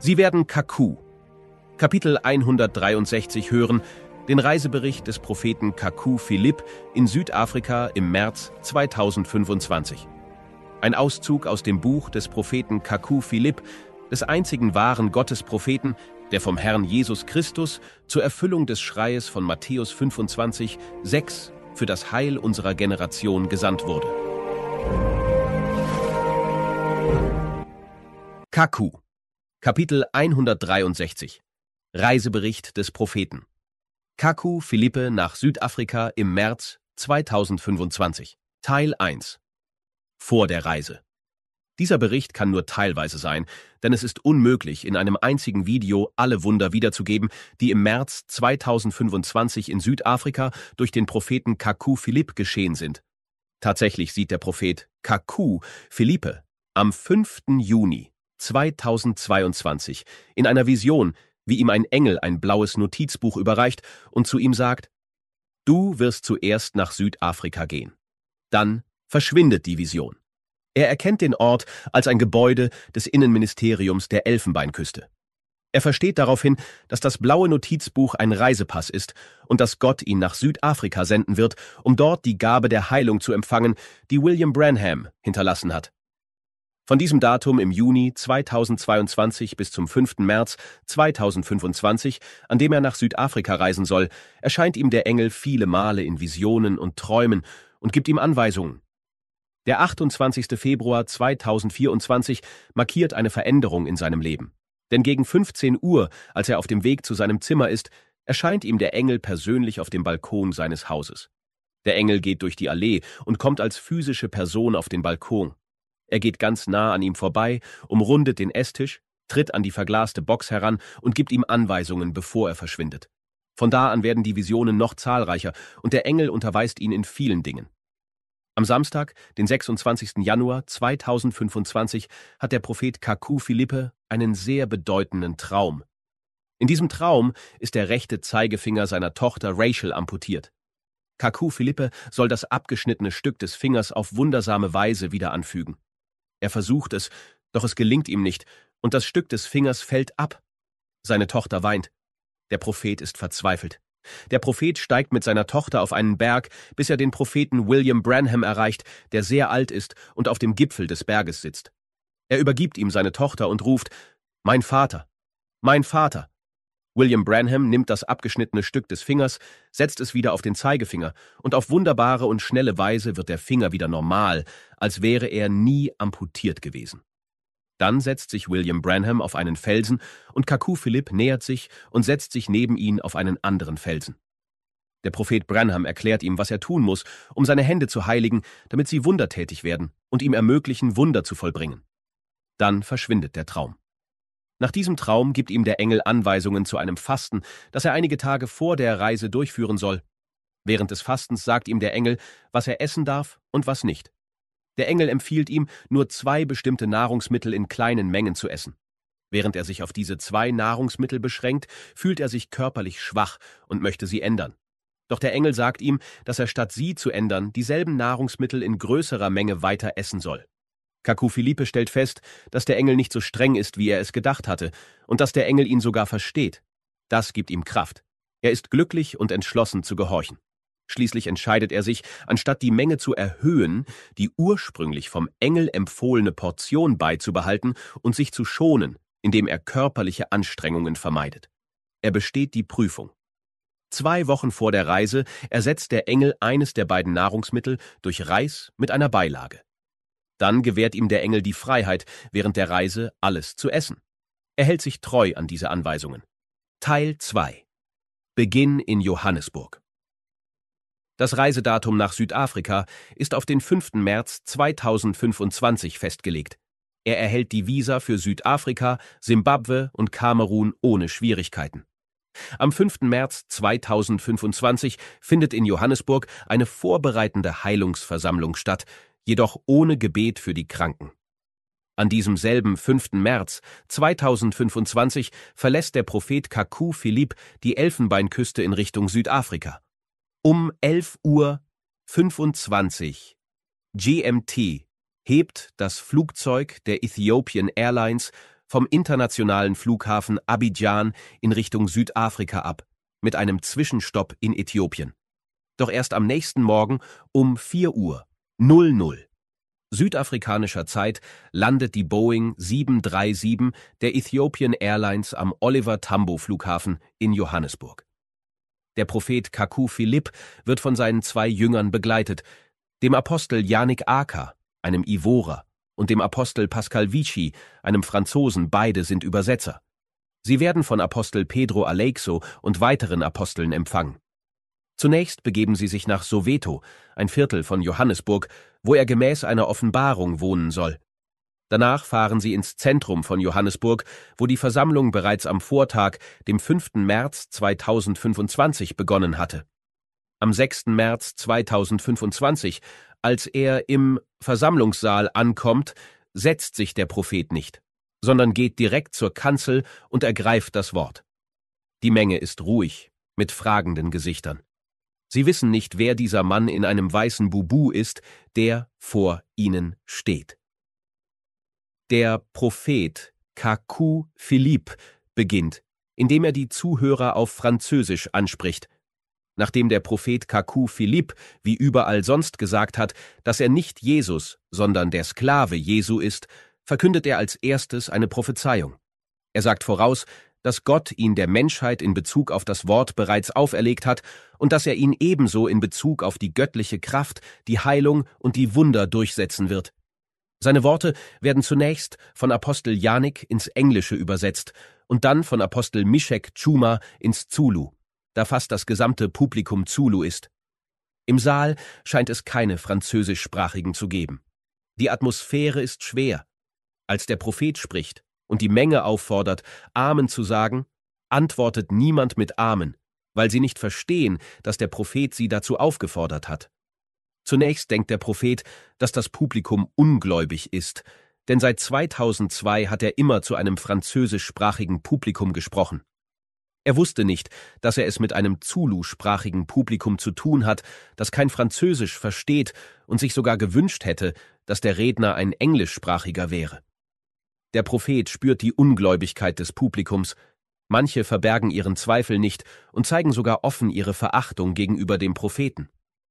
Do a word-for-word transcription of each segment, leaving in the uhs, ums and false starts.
Sie werden Kaku, Kapitel hundertdreiundsechzig hören, den Reisebericht des Propheten Kaku Philipp in Südafrika im März zweitausendfünfundzwanzig. Ein Auszug aus dem Buch des Propheten Kaku Philipp, des einzigen wahren Gottespropheten, der vom Herrn Jesus Christus zur Erfüllung des Schreies von Matthäus fünfundzwanzig, sechs für das Heil unserer Generation gesandt wurde. Kaku, Kapitel hundertdreiundsechzig. Reisebericht des Propheten. Kaku Philippe nach Südafrika im März zweitausendfünfundzwanzig. Teil eins. Vor der Reise. Dieser Bericht kann nur teilweise sein, denn es ist unmöglich, in einem einzigen Video alle Wunder wiederzugeben, die im März zweitausendfünfundzwanzig in Südafrika durch den Propheten Kaku Philipp geschehen sind. Tatsächlich sieht der Prophet Kaku Philippe am fünften Juni zweitausendzweiundzwanzig in einer Vision, wie ihm ein Engel ein blaues Notizbuch überreicht und zu ihm sagt: Du wirst zuerst nach Südafrika gehen. Dann verschwindet die Vision. Er erkennt den Ort als ein Gebäude des Innenministeriums der Elfenbeinküste. Er versteht daraufhin, dass das blaue Notizbuch ein Reisepass ist und dass Gott ihn nach Südafrika senden wird, um dort die Gabe der Heilung zu empfangen, die William Branham hinterlassen hat. Von diesem Datum im Juni zweitausendzweiundzwanzig bis zum fünften März zweitausendfünfundzwanzig, an dem er nach Südafrika reisen soll, erscheint ihm der Engel viele Male in Visionen und Träumen und gibt ihm Anweisungen. Der achtundzwanzigste Februar zweitausendvierundzwanzig markiert eine Veränderung in seinem Leben. Denn gegen fünfzehn Uhr, als er auf dem Weg zu seinem Zimmer ist, erscheint ihm der Engel persönlich auf dem Balkon seines Hauses. Der Engel geht durch die Allee und kommt als physische Person auf den Balkon. Er geht ganz nah an ihm vorbei, umrundet den Esstisch, tritt an die verglaste Box heran und gibt ihm Anweisungen, bevor er verschwindet. Von da an werden die Visionen noch zahlreicher und der Engel unterweist ihn in vielen Dingen. Am Samstag, den sechsundzwanzigsten Januar zweitausendfünfundzwanzig, hat der Prophet Kaku Philippe einen sehr bedeutenden Traum. In diesem Traum ist der rechte Zeigefinger seiner Tochter Rachel amputiert. Kaku Philippe soll das abgeschnittene Stück des Fingers auf wundersame Weise wieder anfügen. Er versucht es, doch es gelingt ihm nicht und das Stück des Fingers fällt ab. Seine Tochter weint. Der Prophet ist verzweifelt. Der Prophet steigt mit seiner Tochter auf einen Berg, bis er den Propheten William Branham erreicht, der sehr alt ist und auf dem Gipfel des Berges sitzt. Er übergibt ihm seine Tochter und ruft: »Mein Vater! Mein Vater!« William Branham nimmt das abgeschnittene Stück des Fingers, setzt es wieder auf den Zeigefinger und auf wunderbare und schnelle Weise wird der Finger wieder normal, als wäre er nie amputiert gewesen. Dann setzt sich William Branham auf einen Felsen und Kaku Philipp nähert sich und setzt sich neben ihn auf einen anderen Felsen. Der Prophet Branham erklärt ihm, was er tun muss, um seine Hände zu heiligen, damit sie wundertätig werden und ihm ermöglichen, Wunder zu vollbringen. Dann verschwindet der Traum. Nach diesem Traum gibt ihm der Engel Anweisungen zu einem Fasten, das er einige Tage vor der Reise durchführen soll. Während des Fastens sagt ihm der Engel, was er essen darf und was nicht. Der Engel empfiehlt ihm, nur zwei bestimmte Nahrungsmittel in kleinen Mengen zu essen. Während er sich auf diese zwei Nahrungsmittel beschränkt, fühlt er sich körperlich schwach und möchte sie ändern. Doch der Engel sagt ihm, dass er statt sie zu ändern, dieselben Nahrungsmittel in größerer Menge weiter essen soll. Kaku Philippe stellt fest, dass der Engel nicht so streng ist, wie er es gedacht hatte, und dass der Engel ihn sogar versteht. Das gibt ihm Kraft. Er ist glücklich und entschlossen zu gehorchen. Schließlich entscheidet er sich, anstatt die Menge zu erhöhen, die ursprünglich vom Engel empfohlene Portion beizubehalten und sich zu schonen, indem er körperliche Anstrengungen vermeidet. Er besteht die Prüfung. Zwei Wochen vor der Reise ersetzt der Engel eines der beiden Nahrungsmittel durch Reis mit einer Beilage. Dann gewährt ihm der Engel die Freiheit, während der Reise alles zu essen. Er hält sich treu an diese Anweisungen. Teil zwei. Beginn in Johannesburg. Das Reisedatum nach Südafrika ist auf den fünften März zweitausendfünfundzwanzig festgelegt. Er erhält die Visa für Südafrika, Simbabwe und Kamerun ohne Schwierigkeiten. Am fünften März zweitausendfünfundzwanzig findet in Johannesburg eine vorbereitende Heilungsversammlung statt, jedoch ohne Gebet für die Kranken. An diesem selben fünften März zweitausendfünfundzwanzig verlässt der Prophet Kaku Philipp die Elfenbeinküste in Richtung Südafrika. Um elf Uhr fünfundzwanzig G M T hebt das Flugzeug der Ethiopian Airlines vom internationalen Flughafen Abidjan in Richtung Südafrika ab, mit einem Zwischenstopp in Äthiopien. Doch erst am nächsten Morgen um vier Uhr null null südafrikanischer Zeit landet die Boeing sieben drei sieben der Ethiopian Airlines am Oliver Tambo Flughafen in Johannesburg. Der Prophet Kaku Philipp wird von seinen zwei Jüngern begleitet, dem Apostel Yannick Aka, einem Ivorer, und dem Apostel Pascal Vichy, einem Franzosen, beide sind Übersetzer. Sie werden von Apostel Pedro Aleixo und weiteren Aposteln empfangen. Zunächst begeben sie sich nach Soweto, ein Viertel von Johannesburg, wo er gemäß einer Offenbarung wohnen soll. Danach fahren sie ins Zentrum von Johannesburg, wo die Versammlung bereits am Vortag, dem fünften März zweitausendfünfundzwanzig, begonnen hatte. Am sechsten März zweitausendfünfundzwanzig, als er im Versammlungssaal ankommt, setzt sich der Prophet nicht, sondern geht direkt zur Kanzel und ergreift das Wort. Die Menge ist ruhig, mit fragenden Gesichtern. Sie wissen nicht, wer dieser Mann in einem weißen Bubu ist, der vor ihnen steht. Der Prophet Kaku Philipp beginnt, indem er die Zuhörer auf Französisch anspricht. Nachdem der Prophet Kaku Philipp wie überall sonst gesagt hat, dass er nicht Jesus, sondern der Sklave Jesu ist, verkündet er als erstes eine Prophezeiung. Er sagt voraus, dass Gott ihn der Menschheit in Bezug auf das Wort bereits auferlegt hat und dass er ihn ebenso in Bezug auf die göttliche Kraft, die Heilung und die Wunder durchsetzen wird. Seine Worte werden zunächst von Apostel Yannick ins Englische übersetzt und dann von Apostel Mishek Chuma ins Zulu, da fast das gesamte Publikum Zulu ist. Im Saal scheint es keine Französischsprachigen zu geben. Die Atmosphäre ist schwer. Als der Prophet spricht und die Menge auffordert, Amen zu sagen, antwortet niemand mit Amen, weil sie nicht verstehen, dass der Prophet sie dazu aufgefordert hat. Zunächst denkt der Prophet, dass das Publikum ungläubig ist, denn seit zweitausendzwei hat er immer zu einem französischsprachigen Publikum gesprochen. Er wusste nicht, dass er es mit einem Zulu-sprachigen Publikum zu tun hat, das kein Französisch versteht und sich sogar gewünscht hätte, dass der Redner ein englischsprachiger wäre. Der Prophet spürt die Ungläubigkeit des Publikums. Manche verbergen ihren Zweifel nicht und zeigen sogar offen ihre Verachtung gegenüber dem Propheten.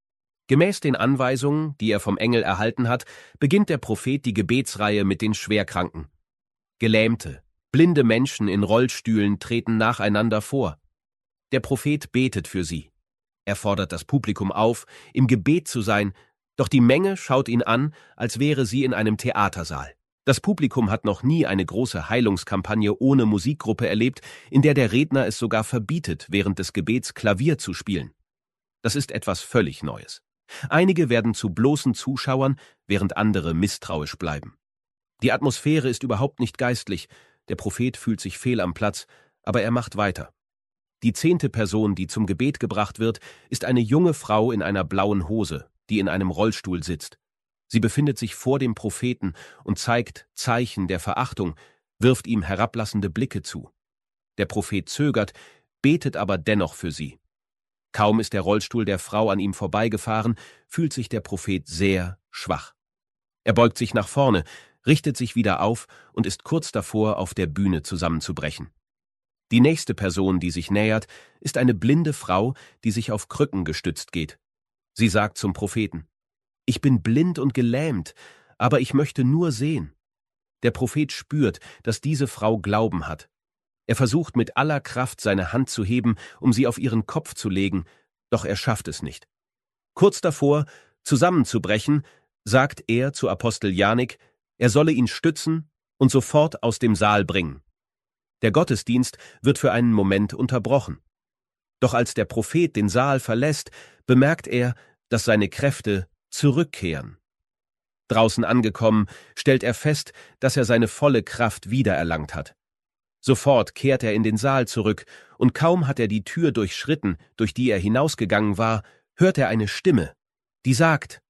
Gemäß den Anweisungen, die er vom Engel erhalten hat, beginnt der Prophet die Gebetsreihe mit den Schwerkranken. Gelähmte, blinde Menschen in Rollstühlen treten nacheinander vor. Der Prophet betet für sie. Er fordert das Publikum auf, im Gebet zu sein, doch die Menge schaut ihn an, als wäre sie in einem Theatersaal. Das Publikum hat noch nie eine große Heilungskampagne ohne Musikgruppe erlebt, in der der Redner es sogar verbietet, während des Gebets Klavier zu spielen. Das ist etwas völlig Neues. Einige werden zu bloßen Zuschauern, während andere misstrauisch bleiben. Die Atmosphäre ist überhaupt nicht geistlich, der Prophet fühlt sich fehl am Platz, aber er macht weiter. Die zehnte Person, die zum Gebet gebracht wird, ist eine junge Frau in einer blauen Hose, die in einem Rollstuhl sitzt. Sie befindet sich vor dem Propheten und zeigt Zeichen der Verachtung, wirft ihm herablassende Blicke zu. Der Prophet zögert, betet aber dennoch für sie. Kaum ist der Rollstuhl der Frau an ihm vorbeigefahren, fühlt sich der Prophet sehr schwach. Er beugt sich nach vorne, richtet sich wieder auf und ist kurz davor, auf der Bühne zusammenzubrechen. Die nächste Person, die sich nähert, ist eine blinde Frau, die sich auf Krücken gestützt geht. Sie sagt zum Propheten: »Ich bin blind und gelähmt, aber ich möchte nur sehen.« Der Prophet spürt, dass diese Frau Glauben hat. Er versucht mit aller Kraft, seine Hand zu heben, um sie auf ihren Kopf zu legen, doch er schafft es nicht. Kurz davor, zusammenzubrechen, sagt er zu Apostel Yannick, er solle ihn stützen und sofort aus dem Saal bringen. Der Gottesdienst wird für einen Moment unterbrochen. Doch als der Prophet den Saal verlässt, bemerkt er, dass seine Kräfte zurückkehren. Draußen angekommen, stellt er fest, dass er seine volle Kraft wiedererlangt hat. Sofort kehrt er in den Saal zurück, und kaum hat er die Tür durchschritten, durch die er hinausgegangen war, hört er eine Stimme, die sagt: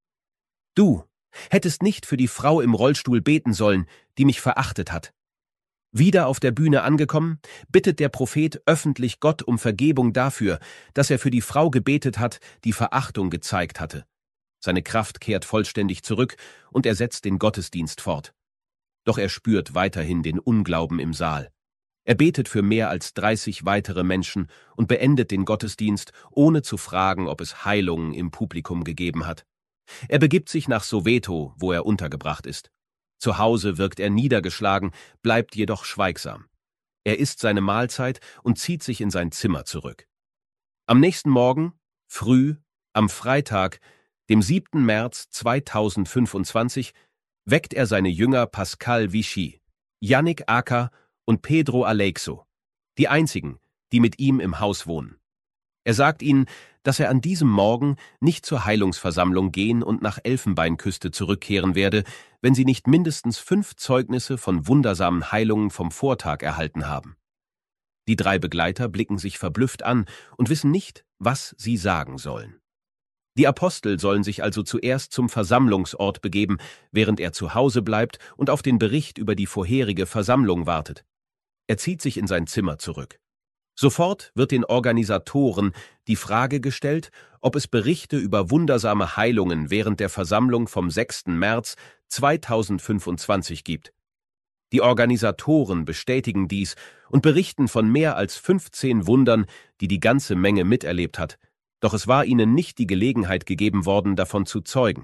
»Du hättest nicht für die Frau im Rollstuhl beten sollen, die mich verachtet hat.« Wieder auf der Bühne angekommen, bittet der Prophet öffentlich Gott um Vergebung dafür, dass er für die Frau gebetet hat, die Verachtung gezeigt hatte. Seine Kraft kehrt vollständig zurück und er setzt den Gottesdienst fort. Doch er spürt weiterhin den Unglauben im Saal. Er betet für mehr als dreißig weitere Menschen und beendet den Gottesdienst, ohne zu fragen, ob es Heilungen im Publikum gegeben hat. Er begibt sich nach Soweto, wo er untergebracht ist. Zu Hause wirkt er niedergeschlagen, bleibt jedoch schweigsam. Er isst seine Mahlzeit und zieht sich in sein Zimmer zurück. Am nächsten Morgen, früh, am Freitag, dem siebten März zweitausendfünfundzwanzig, weckt er seine Jünger Pascal Vichy, Yannick Acker und Pedro Aleixo, die einzigen, die mit ihm im Haus wohnen. Er sagt ihnen, dass er an diesem Morgen nicht zur Heilungsversammlung gehen und nach Elfenbeinküste zurückkehren werde, wenn sie nicht mindestens fünf Zeugnisse von wundersamen Heilungen vom Vortag erhalten haben. Die drei Begleiter blicken sich verblüfft an und wissen nicht, was sie sagen sollen. Die Apostel sollen sich also zuerst zum Versammlungsort begeben, während er zu Hause bleibt und auf den Bericht über die vorherige Versammlung wartet. Er zieht sich in sein Zimmer zurück. Sofort wird den Organisatoren die Frage gestellt, ob es Berichte über wundersame Heilungen während der Versammlung vom sechsten März zweitausendfünfundzwanzig gibt. Die Organisatoren bestätigen dies und berichten von mehr als fünfzehn Wundern, die die ganze Menge miterlebt hat, doch es war ihnen nicht die Gelegenheit gegeben worden, davon zu zeugen.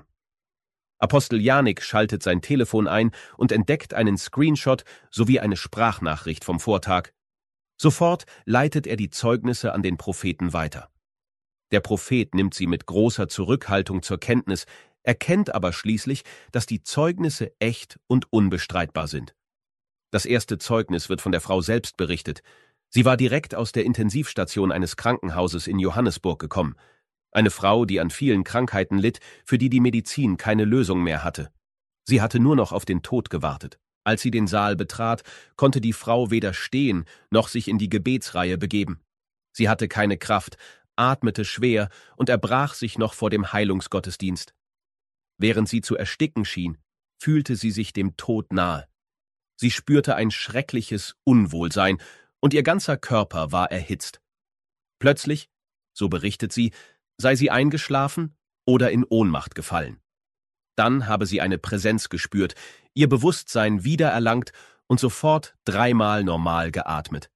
Apostel Yannick schaltet sein Telefon ein und entdeckt einen Screenshot sowie eine Sprachnachricht vom Vortag. Sofort leitet er die Zeugnisse an den Propheten weiter. Der Prophet nimmt sie mit großer Zurückhaltung zur Kenntnis, erkennt aber schließlich, dass die Zeugnisse echt und unbestreitbar sind. Das erste Zeugnis wird von der Frau selbst berichtet. Sie war direkt aus der Intensivstation eines Krankenhauses in Johannesburg gekommen. Eine Frau, die an vielen Krankheiten litt, für die die Medizin keine Lösung mehr hatte. Sie hatte nur noch auf den Tod gewartet. Als sie den Saal betrat, konnte die Frau weder stehen noch sich in die Gebetsreihe begeben. Sie hatte keine Kraft, atmete schwer und erbrach sich noch vor dem Heilungsgottesdienst. Während sie zu ersticken schien, fühlte sie sich dem Tod nahe. Sie spürte ein schreckliches Unwohlsein und ihr ganzer Körper war erhitzt. Plötzlich, so berichtet sie, sei sie eingeschlafen oder in Ohnmacht gefallen. Dann habe sie eine Präsenz gespürt, ihr Bewusstsein wiedererlangt und sofort dreimal normal geatmet.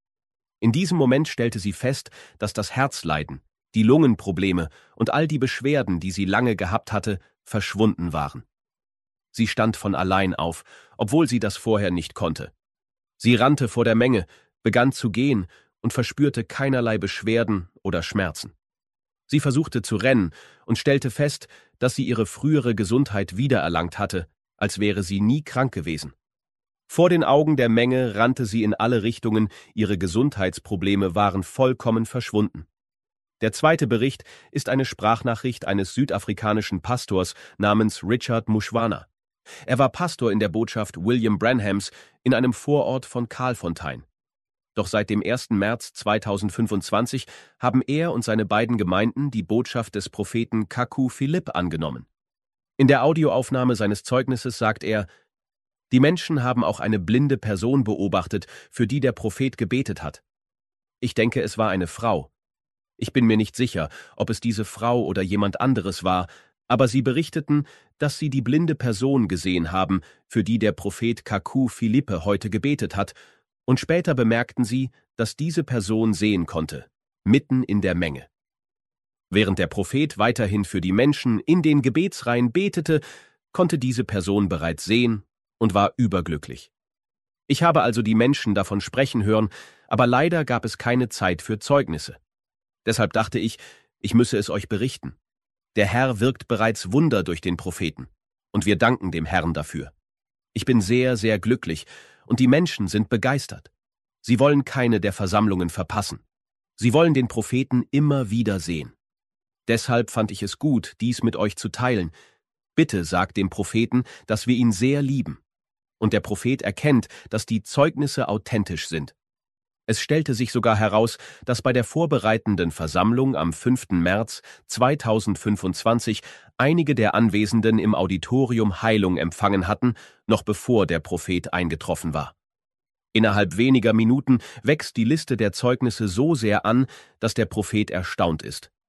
In diesem Moment stellte sie fest, dass das Herzleiden, die Lungenprobleme und all die Beschwerden, die sie lange gehabt hatte, verschwunden waren. Sie stand von allein auf, obwohl sie das vorher nicht konnte. Sie rannte vor der Menge, begann zu gehen und verspürte keinerlei Beschwerden oder Schmerzen. Sie versuchte zu rennen und stellte fest, dass sie ihre frühere Gesundheit wiedererlangt hatte, als wäre sie nie krank gewesen. Vor den Augen der Menge rannte sie in alle Richtungen, ihre Gesundheitsprobleme waren vollkommen verschwunden. Der zweite Bericht ist eine Sprachnachricht eines südafrikanischen Pastors namens Richard Mushwana. Er war Pastor in der Botschaft William Branhams in einem Vorort von Kaalfontein. Doch seit dem ersten März zweitausendfünfundzwanzig haben er und seine beiden Gemeinden die Botschaft des Propheten Kaku Philippe angenommen. In der Audioaufnahme seines Zeugnisses sagt er: Die Menschen haben auch eine blinde Person beobachtet, für die der Prophet gebetet hat. Ich denke, es war eine Frau. Ich bin mir nicht sicher, ob es diese Frau oder jemand anderes war, aber sie berichteten, dass sie die blinde Person gesehen haben, für die der Prophet Kaku Philippe heute gebetet hat, und später bemerkten sie, dass diese Person sehen konnte, mitten in der Menge. Während der Prophet weiterhin für die Menschen in den Gebetsreihen betete, konnte diese Person bereits sehen und war überglücklich. Ich habe also die Menschen davon sprechen hören, aber leider gab es keine Zeit für Zeugnisse. Deshalb dachte ich, ich müsse es euch berichten. Der Herr wirkt bereits Wunder durch den Propheten, und wir danken dem Herrn dafür. Ich bin sehr, sehr glücklich, und die Menschen sind begeistert. Sie wollen keine der Versammlungen verpassen. Sie wollen den Propheten immer wieder sehen. Deshalb fand ich es gut, dies mit euch zu teilen. Bitte sagt dem Propheten, dass wir ihn sehr lieben. Und der Prophet erkennt, dass die Zeugnisse authentisch sind. Es stellte sich sogar heraus, dass bei der vorbereitenden Versammlung am fünften März zweitausendfünfundzwanzig einige der Anwesenden im Auditorium Heilung empfangen hatten, noch bevor der Prophet eingetroffen war. Innerhalb weniger Minuten wächst die Liste der Zeugnisse so sehr an, dass der Prophet erstaunt ist.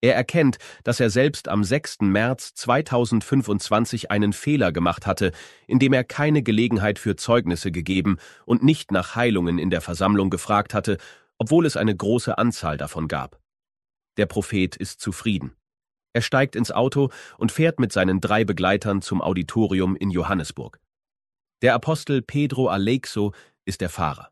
Er erkennt, dass er selbst am sechsten März zweitausendfünfundzwanzig einen Fehler gemacht hatte, indem er keine Gelegenheit für Zeugnisse gegeben und nicht nach Heilungen in der Versammlung gefragt hatte, obwohl es eine große Anzahl davon gab. Der Prophet ist zufrieden. Er steigt ins Auto und fährt mit seinen drei Begleitern zum Auditorium in Johannesburg. Der Apostel Pedro Aleixo ist der Fahrer.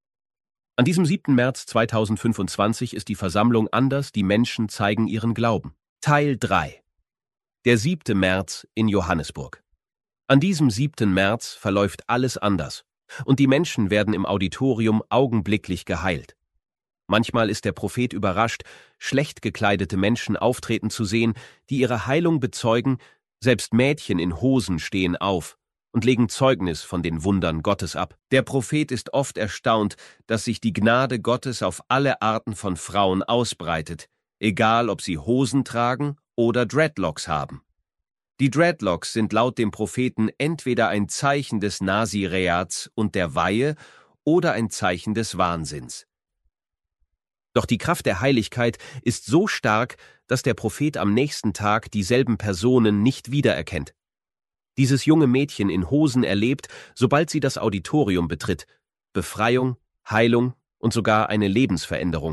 An diesem siebten März zweitausendfünfundzwanzig ist die Versammlung anders, die Menschen zeigen ihren Glauben. Teil drei. Der siebte März in Johannesburg. An diesem siebten März verläuft alles anders und die Menschen werden im Auditorium augenblicklich geheilt. Manchmal ist der Prophet überrascht, schlecht gekleidete Menschen auftreten zu sehen, die ihre Heilung bezeugen, selbst Mädchen in Hosen stehen auf und legen Zeugnis von den Wundern Gottes ab. Der Prophet ist oft erstaunt, dass sich die Gnade Gottes auf alle Arten von Frauen ausbreitet, egal ob sie Hosen tragen oder Dreadlocks haben. Die Dreadlocks sind laut dem Propheten entweder ein Zeichen des Nazireats und der Weihe oder ein Zeichen des Wahnsinns. Doch die Kraft der Heiligkeit ist so stark, dass der Prophet am nächsten Tag dieselben Personen nicht wiedererkennt. Dieses junge Mädchen in Hosen erlebt, sobald sie das Auditorium betritt, Befreiung, Heilung und sogar eine Lebensveränderung.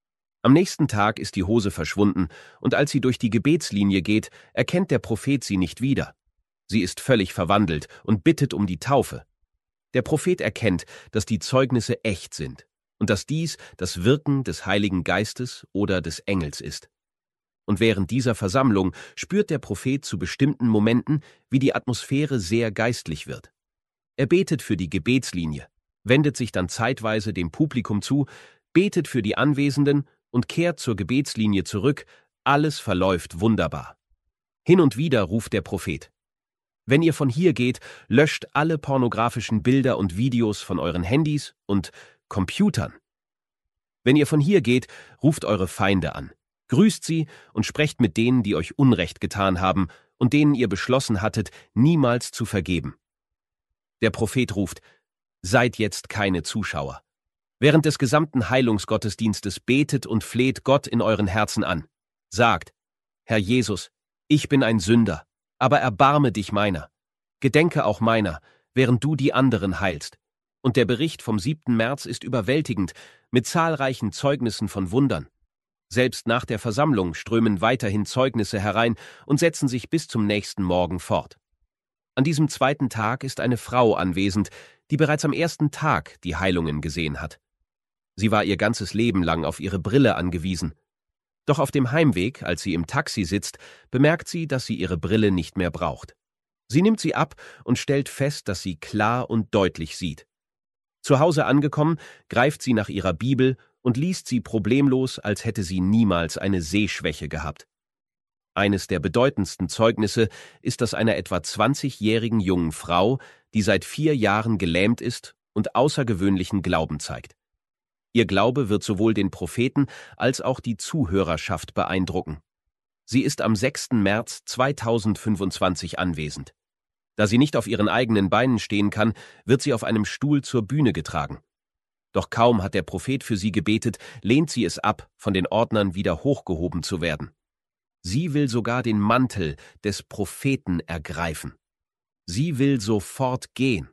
Am nächsten Tag ist die Hose verschwunden und als sie durch die Gebetslinie geht, erkennt der Prophet sie nicht wieder. Sie ist völlig verwandelt und bittet um die Taufe. Der Prophet erkennt, dass die Zeugnisse echt sind und dass dies das Wirken des Heiligen Geistes oder des Engels ist. Und während dieser Versammlung spürt der Prophet zu bestimmten Momenten, wie die Atmosphäre sehr geistlich wird. Er betet für die Gebetslinie, wendet sich dann zeitweise dem Publikum zu, betet für die Anwesenden und kehrt zur Gebetslinie zurück. Alles verläuft wunderbar. Hin und wieder ruft der Prophet: Wenn ihr von hier geht, löscht alle pornografischen Bilder und Videos von euren Handys und Computern. Wenn ihr von hier geht, ruft eure Feinde an. Grüßt sie und sprecht mit denen, die euch Unrecht getan haben und denen ihr beschlossen hattet, niemals zu vergeben. Der Prophet ruft: Seid jetzt keine Zuschauer. Während des gesamten Heilungsgottesdienstes betet und fleht Gott in euren Herzen an. Sagt: Herr Jesus, ich bin ein Sünder, aber erbarme dich meiner. Gedenke auch meiner, während du die anderen heilst. Und der Bericht vom siebten März ist überwältigend, mit zahlreichen Zeugnissen von Wundern. Selbst nach der Versammlung strömen weiterhin Zeugnisse herein und setzen sich bis zum nächsten Morgen fort. An diesem zweiten Tag ist eine Frau anwesend, die bereits am ersten Tag die Heilungen gesehen hat. Sie war ihr ganzes Leben lang auf ihre Brille angewiesen. Doch auf dem Heimweg, als sie im Taxi sitzt, bemerkt sie, dass sie ihre Brille nicht mehr braucht. Sie nimmt sie ab und stellt fest, dass sie klar und deutlich sieht. Zu Hause angekommen, greift sie nach ihrer Bibel und liest sie problemlos, als hätte sie niemals eine Sehschwäche gehabt. Eines der bedeutendsten Zeugnisse ist das einer etwa zwanzigjährigen jungen Frau, die seit vier Jahren gelähmt ist und außergewöhnlichen Glauben zeigt. Ihr Glaube wird sowohl den Propheten als auch die Zuhörerschaft beeindrucken. Sie ist am sechsten März zweitausendfünfundzwanzig anwesend. Da sie nicht auf ihren eigenen Beinen stehen kann, wird sie auf einem Stuhl zur Bühne getragen. Doch kaum hat der Prophet für sie gebetet, lehnt sie es ab, von den Ordnern wieder hochgehoben zu werden. Sie will sogar den Mantel des Propheten ergreifen. Sie will sofort gehen.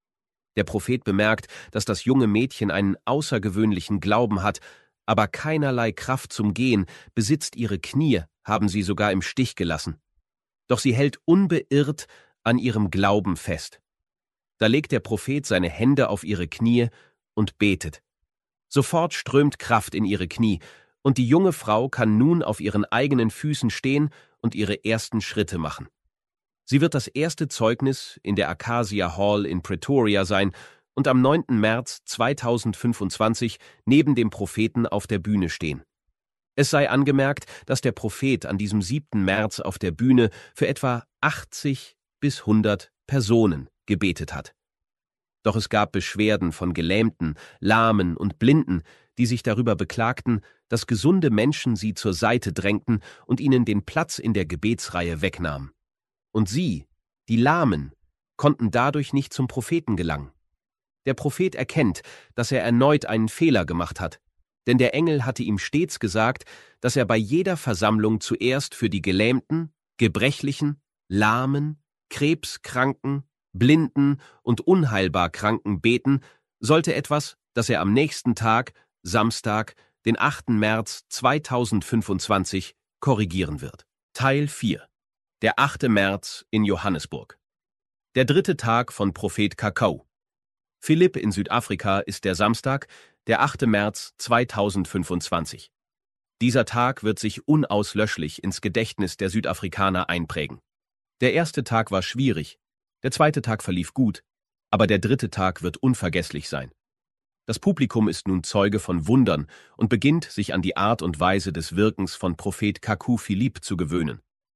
Der Prophet bemerkt, dass das junge Mädchen einen außergewöhnlichen Glauben hat, aber keinerlei Kraft zum Gehen, besitzt ihre Knie, haben sie sogar im Stich gelassen. Doch sie hält unbeirrt an ihrem Glauben fest. Da legt der Prophet seine Hände auf ihre Knie und betet. Sofort strömt Kraft in ihre Knie, und die junge Frau kann nun auf ihren eigenen Füßen stehen und ihre ersten Schritte machen. Sie wird das erste Zeugnis in der Acacia Hall in Pretoria sein und am neunten März zweitausendfünfundzwanzig neben dem Propheten auf der Bühne stehen. Es sei angemerkt, dass der Prophet an diesem siebten März auf der Bühne für etwa achtzig bis hundert Personen gebetet hat. Doch es gab Beschwerden von Gelähmten, Lahmen und Blinden, die sich darüber beklagten, dass gesunde Menschen sie zur Seite drängten und ihnen den Platz in der Gebetsreihe wegnahmen. Und sie, die Lahmen, konnten dadurch nicht zum Propheten gelangen. Der Prophet erkennt, dass er erneut einen Fehler gemacht hat. denn der Engel hatte ihm stets gesagt, dass er bei jeder Versammlung zuerst für die Gelähmten, Gebrechlichen, Lahmen, Krebskranken, Blinden und unheilbar Kranken beten, sollte etwas, das er am nächsten Tag, Samstag, den achten März zweitausendfünfundzwanzig, korrigieren wird. Teil vier. Der achte März in Johannesburg. Der dritte Tag von Prophet Kakao. Philipp in Südafrika ist der Samstag, der achte März zweitausendfünfundzwanzig. Dieser Tag wird sich unauslöschlich ins Gedächtnis der Südafrikaner einprägen. Der erste Tag war schwierig, der zweite Tag verlief gut, aber der dritte Tag wird unvergesslich sein. Das Publikum ist nun Zeuge von Wundern und beginnt, sich an die Art und Weise des Wirkens von Prophet Kaku Philippe zu gewöhnen.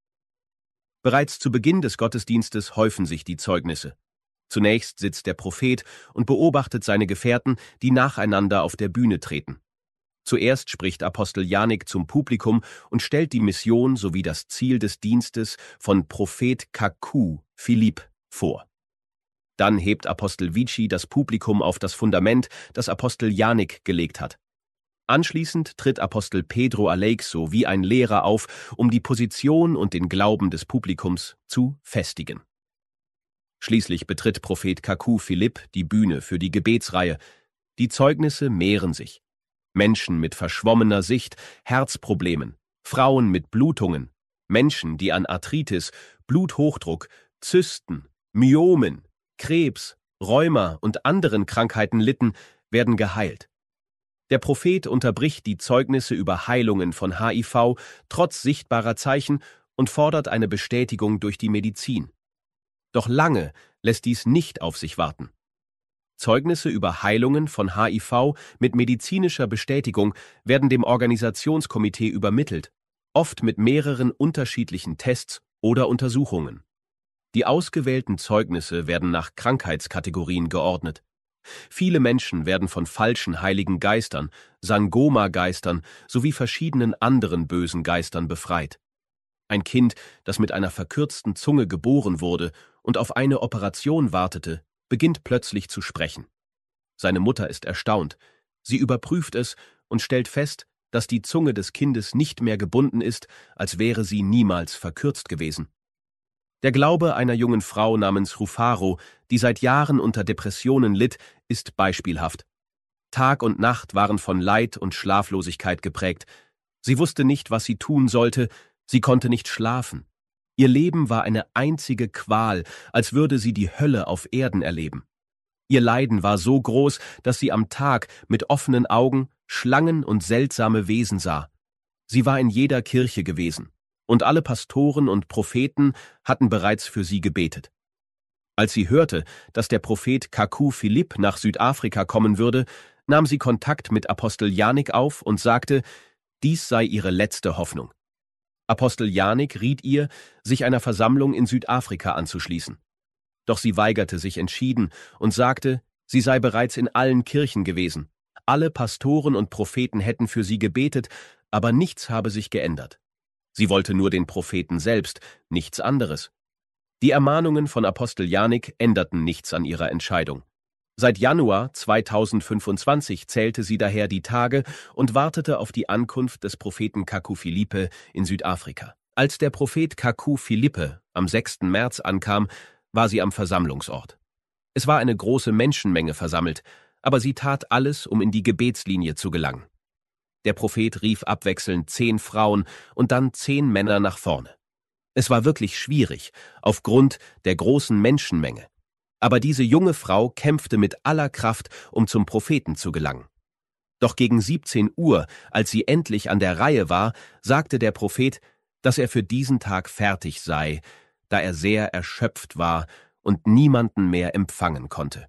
Bereits zu Beginn des Gottesdienstes häufen sich die Zeugnisse. Zunächst sitzt der Prophet und beobachtet seine Gefährten, die nacheinander auf der Bühne treten. Zuerst spricht Apostel Janik zum Publikum und stellt die Mission sowie das Ziel des Dienstes von Prophet Kaku Philippe vor. Dann hebt Apostel Vici das Publikum auf das Fundament, das Apostel Janik gelegt hat. Anschließend tritt Apostel Pedro Aleixo wie ein Lehrer auf, um die Position und den Glauben des Publikums zu festigen. Schließlich betritt Prophet Kaku Philippe die Bühne für die Gebetsreihe. Die Zeugnisse mehren sich. Menschen mit verschwommener Sicht, Herzproblemen, Frauen mit Blutungen, Menschen, die an Arthritis, Bluthochdruck, Zysten, Myomen, Krebs, Rheuma und anderen Krankheiten litten, werden geheilt. Der Prophet unterbricht die Zeugnisse über Heilungen von H I V trotz sichtbarer Zeichen und fordert eine Bestätigung durch die Medizin. Doch lange lässt dies nicht auf sich warten. Zeugnisse über Heilungen von H I V mit medizinischer Bestätigung werden dem Organisationskomitee übermittelt, oft mit mehreren unterschiedlichen Tests oder Untersuchungen. Die ausgewählten Zeugnisse werden nach Krankheitskategorien geordnet. Viele Menschen werden von falschen heiligen Geistern, Sangoma-Geistern sowie verschiedenen anderen bösen Geistern befreit. Ein Kind, das mit einer verkürzten Zunge geboren wurde und auf eine Operation wartete, beginnt plötzlich zu sprechen. Seine Mutter ist erstaunt. Sie überprüft es und stellt fest, dass die Zunge des Kindes nicht mehr gebunden ist, als wäre sie niemals verkürzt gewesen. Der Glaube einer jungen Frau namens Rufaro, die seit Jahren unter Depressionen litt, ist beispielhaft. Tag und Nacht waren von Leid und Schlaflosigkeit geprägt. Sie wusste nicht, was sie tun sollte, sie konnte nicht schlafen. Ihr Leben war eine einzige Qual, als würde sie die Hölle auf Erden erleben. Ihr Leiden war so groß, dass sie am Tag mit offenen Augen Schlangen und seltsame Wesen sah. Sie war in jeder Kirche gewesen, und alle Pastoren und Propheten hatten bereits für sie gebetet. Als sie hörte, dass der Prophet Kaku Philippe nach Südafrika kommen würde, nahm sie Kontakt mit Apostel Janik auf und sagte, dies sei ihre letzte Hoffnung. Apostel Janik riet ihr, sich einer Versammlung in Südafrika anzuschließen. Doch sie weigerte sich entschieden und sagte, sie sei bereits in allen Kirchen gewesen. Alle Pastoren und Propheten hätten für sie gebetet, aber nichts habe sich geändert. Sie wollte nur den Propheten selbst, nichts anderes. Die Ermahnungen von Apostel Janik änderten nichts an ihrer Entscheidung. Seit Januar zweitausendfünfundzwanzig zählte sie daher die Tage und wartete auf die Ankunft des Propheten Kaku Philippe in Südafrika. Als der Prophet Kaku Philippe am sechsten März ankam, war sie am Versammlungsort. Es war eine große Menschenmenge versammelt, aber sie tat alles, um in die Gebetslinie zu gelangen. Der Prophet rief abwechselnd zehn Frauen und dann zehn Männer nach vorne. Es war wirklich schwierig, aufgrund der großen Menschenmenge. Aber diese junge Frau kämpfte mit aller Kraft, um zum Propheten zu gelangen. Doch gegen siebzehn Uhr, als sie endlich an der Reihe war, sagte der Prophet, dass er für diesen Tag fertig sei, da er sehr erschöpft war und niemanden mehr empfangen konnte.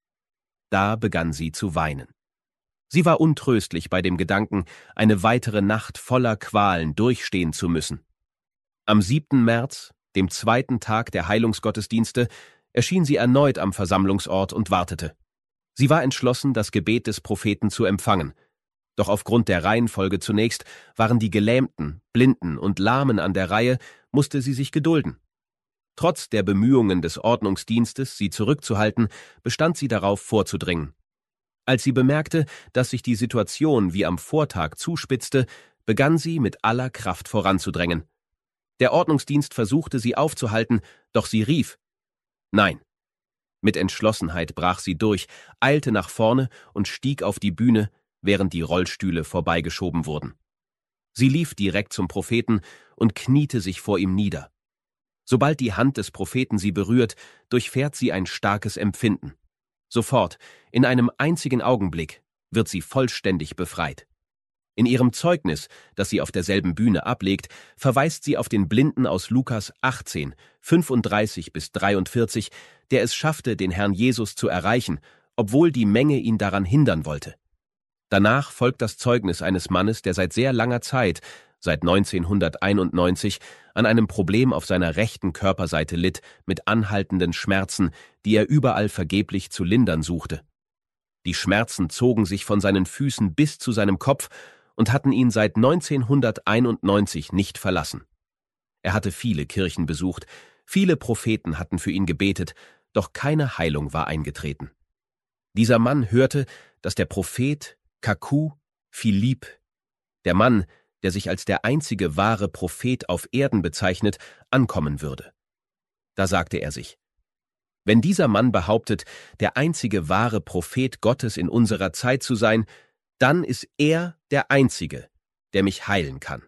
Da begann sie zu weinen. Sie war untröstlich bei dem Gedanken, eine weitere Nacht voller Qualen durchstehen zu müssen. Am siebten März, dem zweiten Tag der Heilungsgottesdienste, erschien sie erneut am Versammlungsort und wartete. Sie war entschlossen, das Gebet des Propheten zu empfangen. Doch aufgrund der Reihenfolge zunächst waren die Gelähmten, Blinden und Lahmen an der Reihe, musste sie sich gedulden. Trotz der Bemühungen des Ordnungsdienstes, sie zurückzuhalten, bestand sie darauf, vorzudringen. Als sie bemerkte, dass sich die Situation wie am Vortag zuspitzte, begann sie mit aller Kraft voranzudrängen. Der Ordnungsdienst versuchte, sie aufzuhalten, doch sie rief: »Nein!« Mit Entschlossenheit brach sie durch, eilte nach vorne und stieg auf die Bühne, während die Rollstühle vorbeigeschoben wurden. Sie lief direkt zum Propheten und kniete sich vor ihm nieder. Sobald die Hand des Propheten sie berührt, durchfährt sie ein starkes Empfinden. Sofort, in einem einzigen Augenblick, wird sie vollständig befreit. In ihrem Zeugnis, das sie auf derselben Bühne ablegt, verweist sie auf den Blinden aus Lukas achtzehn, fünfunddreißig bis dreiundvierzig, der es schaffte, den Herrn Jesus zu erreichen, obwohl die Menge ihn daran hindern wollte. Danach folgt das Zeugnis eines Mannes, der seit sehr langer Zeit, seit neunzehnhunderteinundneunzig, an einem Problem auf seiner rechten Körperseite litt, mit anhaltenden Schmerzen, die er überall vergeblich zu lindern suchte. Die Schmerzen zogen sich von seinen Füßen bis zu seinem Kopf und hatten ihn seit neunzehnhunderteinundneunzig nicht verlassen. Er hatte viele Kirchen besucht, viele Propheten hatten für ihn gebetet, doch keine Heilung war eingetreten. Dieser Mann hörte, dass der Prophet Kaku Philippe, der Mann, der sich als der einzige wahre Prophet auf Erden bezeichnet, ankommen würde. Da sagte er sich: Wenn dieser Mann behauptet, der einzige wahre Prophet Gottes in unserer Zeit zu sein, dann ist er der Einzige, der mich heilen kann.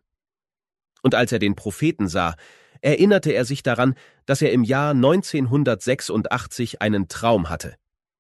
Und als er den Propheten sah, erinnerte er sich daran, dass er im Jahr neunzehnhundertsechsundachtzig einen Traum hatte.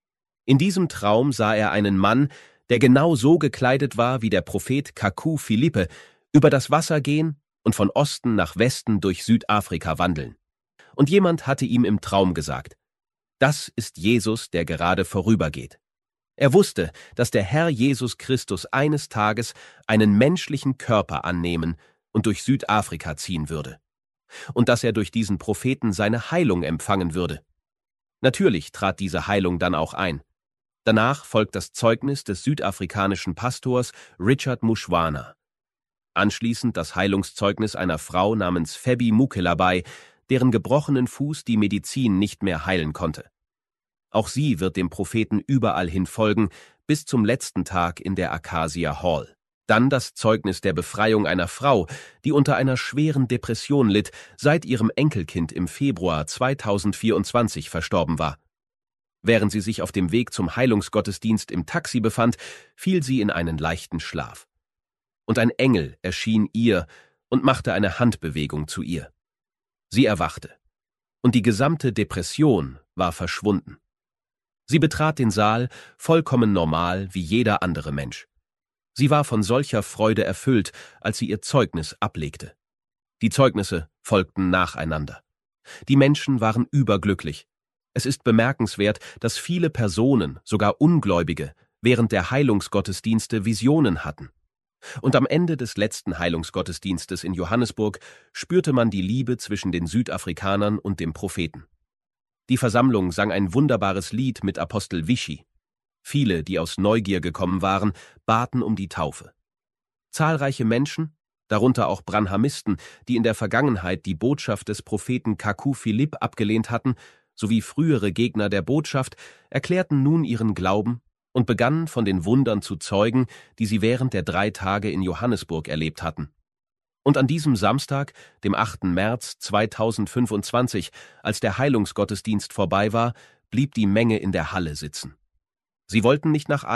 In diesem Traum sah er einen Mann, der genau so gekleidet war wie der Prophet Kaku Philippe, über das Wasser gehen und von Osten nach Westen durch Südafrika wandeln. Und jemand hatte ihm im Traum gesagt: Das ist Jesus, der gerade vorübergeht. Er wusste, dass der Herr Jesus Christus eines Tages einen menschlichen Körper annehmen und durch Südafrika ziehen würde. Und dass er durch diesen Propheten seine Heilung empfangen würde. Natürlich trat diese Heilung dann auch ein. Danach folgt das Zeugnis des südafrikanischen Pastors Richard Mushwana. Anschließend das Heilungszeugnis einer Frau namens Febby Mukelabai, deren gebrochenen Fuß die Medizin nicht mehr heilen konnte. Auch sie wird dem Propheten überall hin folgen, bis zum letzten Tag in der Acacia Hall. Dann das Zeugnis der Befreiung einer Frau, die unter einer schweren Depression litt, seit ihrem Enkelkind im Februar zweitausendvierundzwanzig verstorben war. Während sie sich auf dem Weg zum Heilungsgottesdienst im Taxi befand, fiel sie in einen leichten Schlaf. Und ein Engel erschien ihr und machte eine Handbewegung zu ihr. Sie erwachte. Und die gesamte Depression war verschwunden. Sie betrat den Saal, vollkommen normal wie jeder andere Mensch. Sie war von solcher Freude erfüllt, als sie ihr Zeugnis ablegte. Die Zeugnisse folgten nacheinander. Die Menschen waren überglücklich. Es ist bemerkenswert, dass viele Personen, sogar Ungläubige, während der Heilungsgottesdienste Visionen hatten. Und am Ende des letzten Heilungsgottesdienstes in Johannesburg spürte man die Liebe zwischen den Südafrikanern und dem Propheten. Die Versammlung sang ein wunderbares Lied mit Apostel Vichy. Viele, die aus Neugier gekommen waren, baten um die Taufe. Zahlreiche Menschen, darunter auch Branhamisten, die in der Vergangenheit die Botschaft des Propheten Kaku Philippe abgelehnt hatten, sowie frühere Gegner der Botschaft, erklärten nun ihren Glauben und begannen von den Wundern zu zeugen, die sie während der drei Tage in Johannesburg erlebt hatten. Und an diesem Samstag, dem achten März zweitausendfünfundzwanzig, als der Heilungsgottesdienst vorbei war, blieb die Menge in der Halle sitzen. Sie wollten nicht nach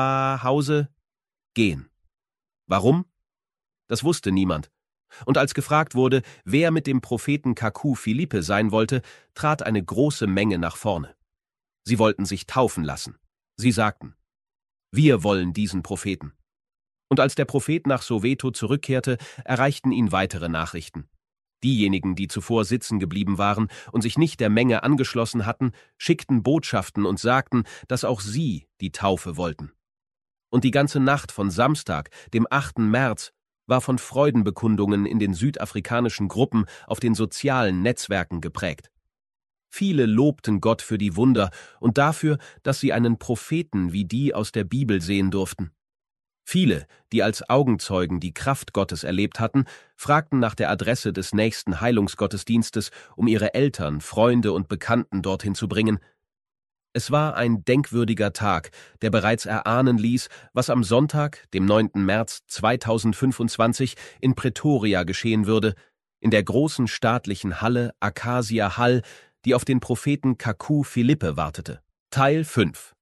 Hause gehen. Warum? Das wusste niemand. Und als gefragt wurde, wer mit dem Propheten Kaku Philippe sein wollte, trat eine große Menge nach vorne. Sie wollten sich taufen lassen. Sie sagten: Wir wollen diesen Propheten. Und als der Prophet nach Soweto zurückkehrte, erreichten ihn weitere Nachrichten. Diejenigen, die zuvor sitzen geblieben waren und sich nicht der Menge angeschlossen hatten, schickten Botschaften und sagten, dass auch sie die Taufe wollten. Und die ganze Nacht von Samstag, dem achten März, war von Freudenbekundungen in den südafrikanischen Gruppen auf den sozialen Netzwerken geprägt. Viele lobten Gott für die Wunder und dafür, dass sie einen Propheten wie die aus der Bibel sehen durften. Viele, die als Augenzeugen die Kraft Gottes erlebt hatten, fragten nach der Adresse des nächsten Heilungsgottesdienstes, um ihre Eltern, Freunde und Bekannten dorthin zu bringen. Es war ein denkwürdiger Tag, der bereits erahnen ließ, was am Sonntag, dem neunten März zweitausendfünfundzwanzig, in Pretoria geschehen würde, in der großen staatlichen Halle Acacia Hall, die auf den Propheten Kaku Philippe wartete. Teil fünf.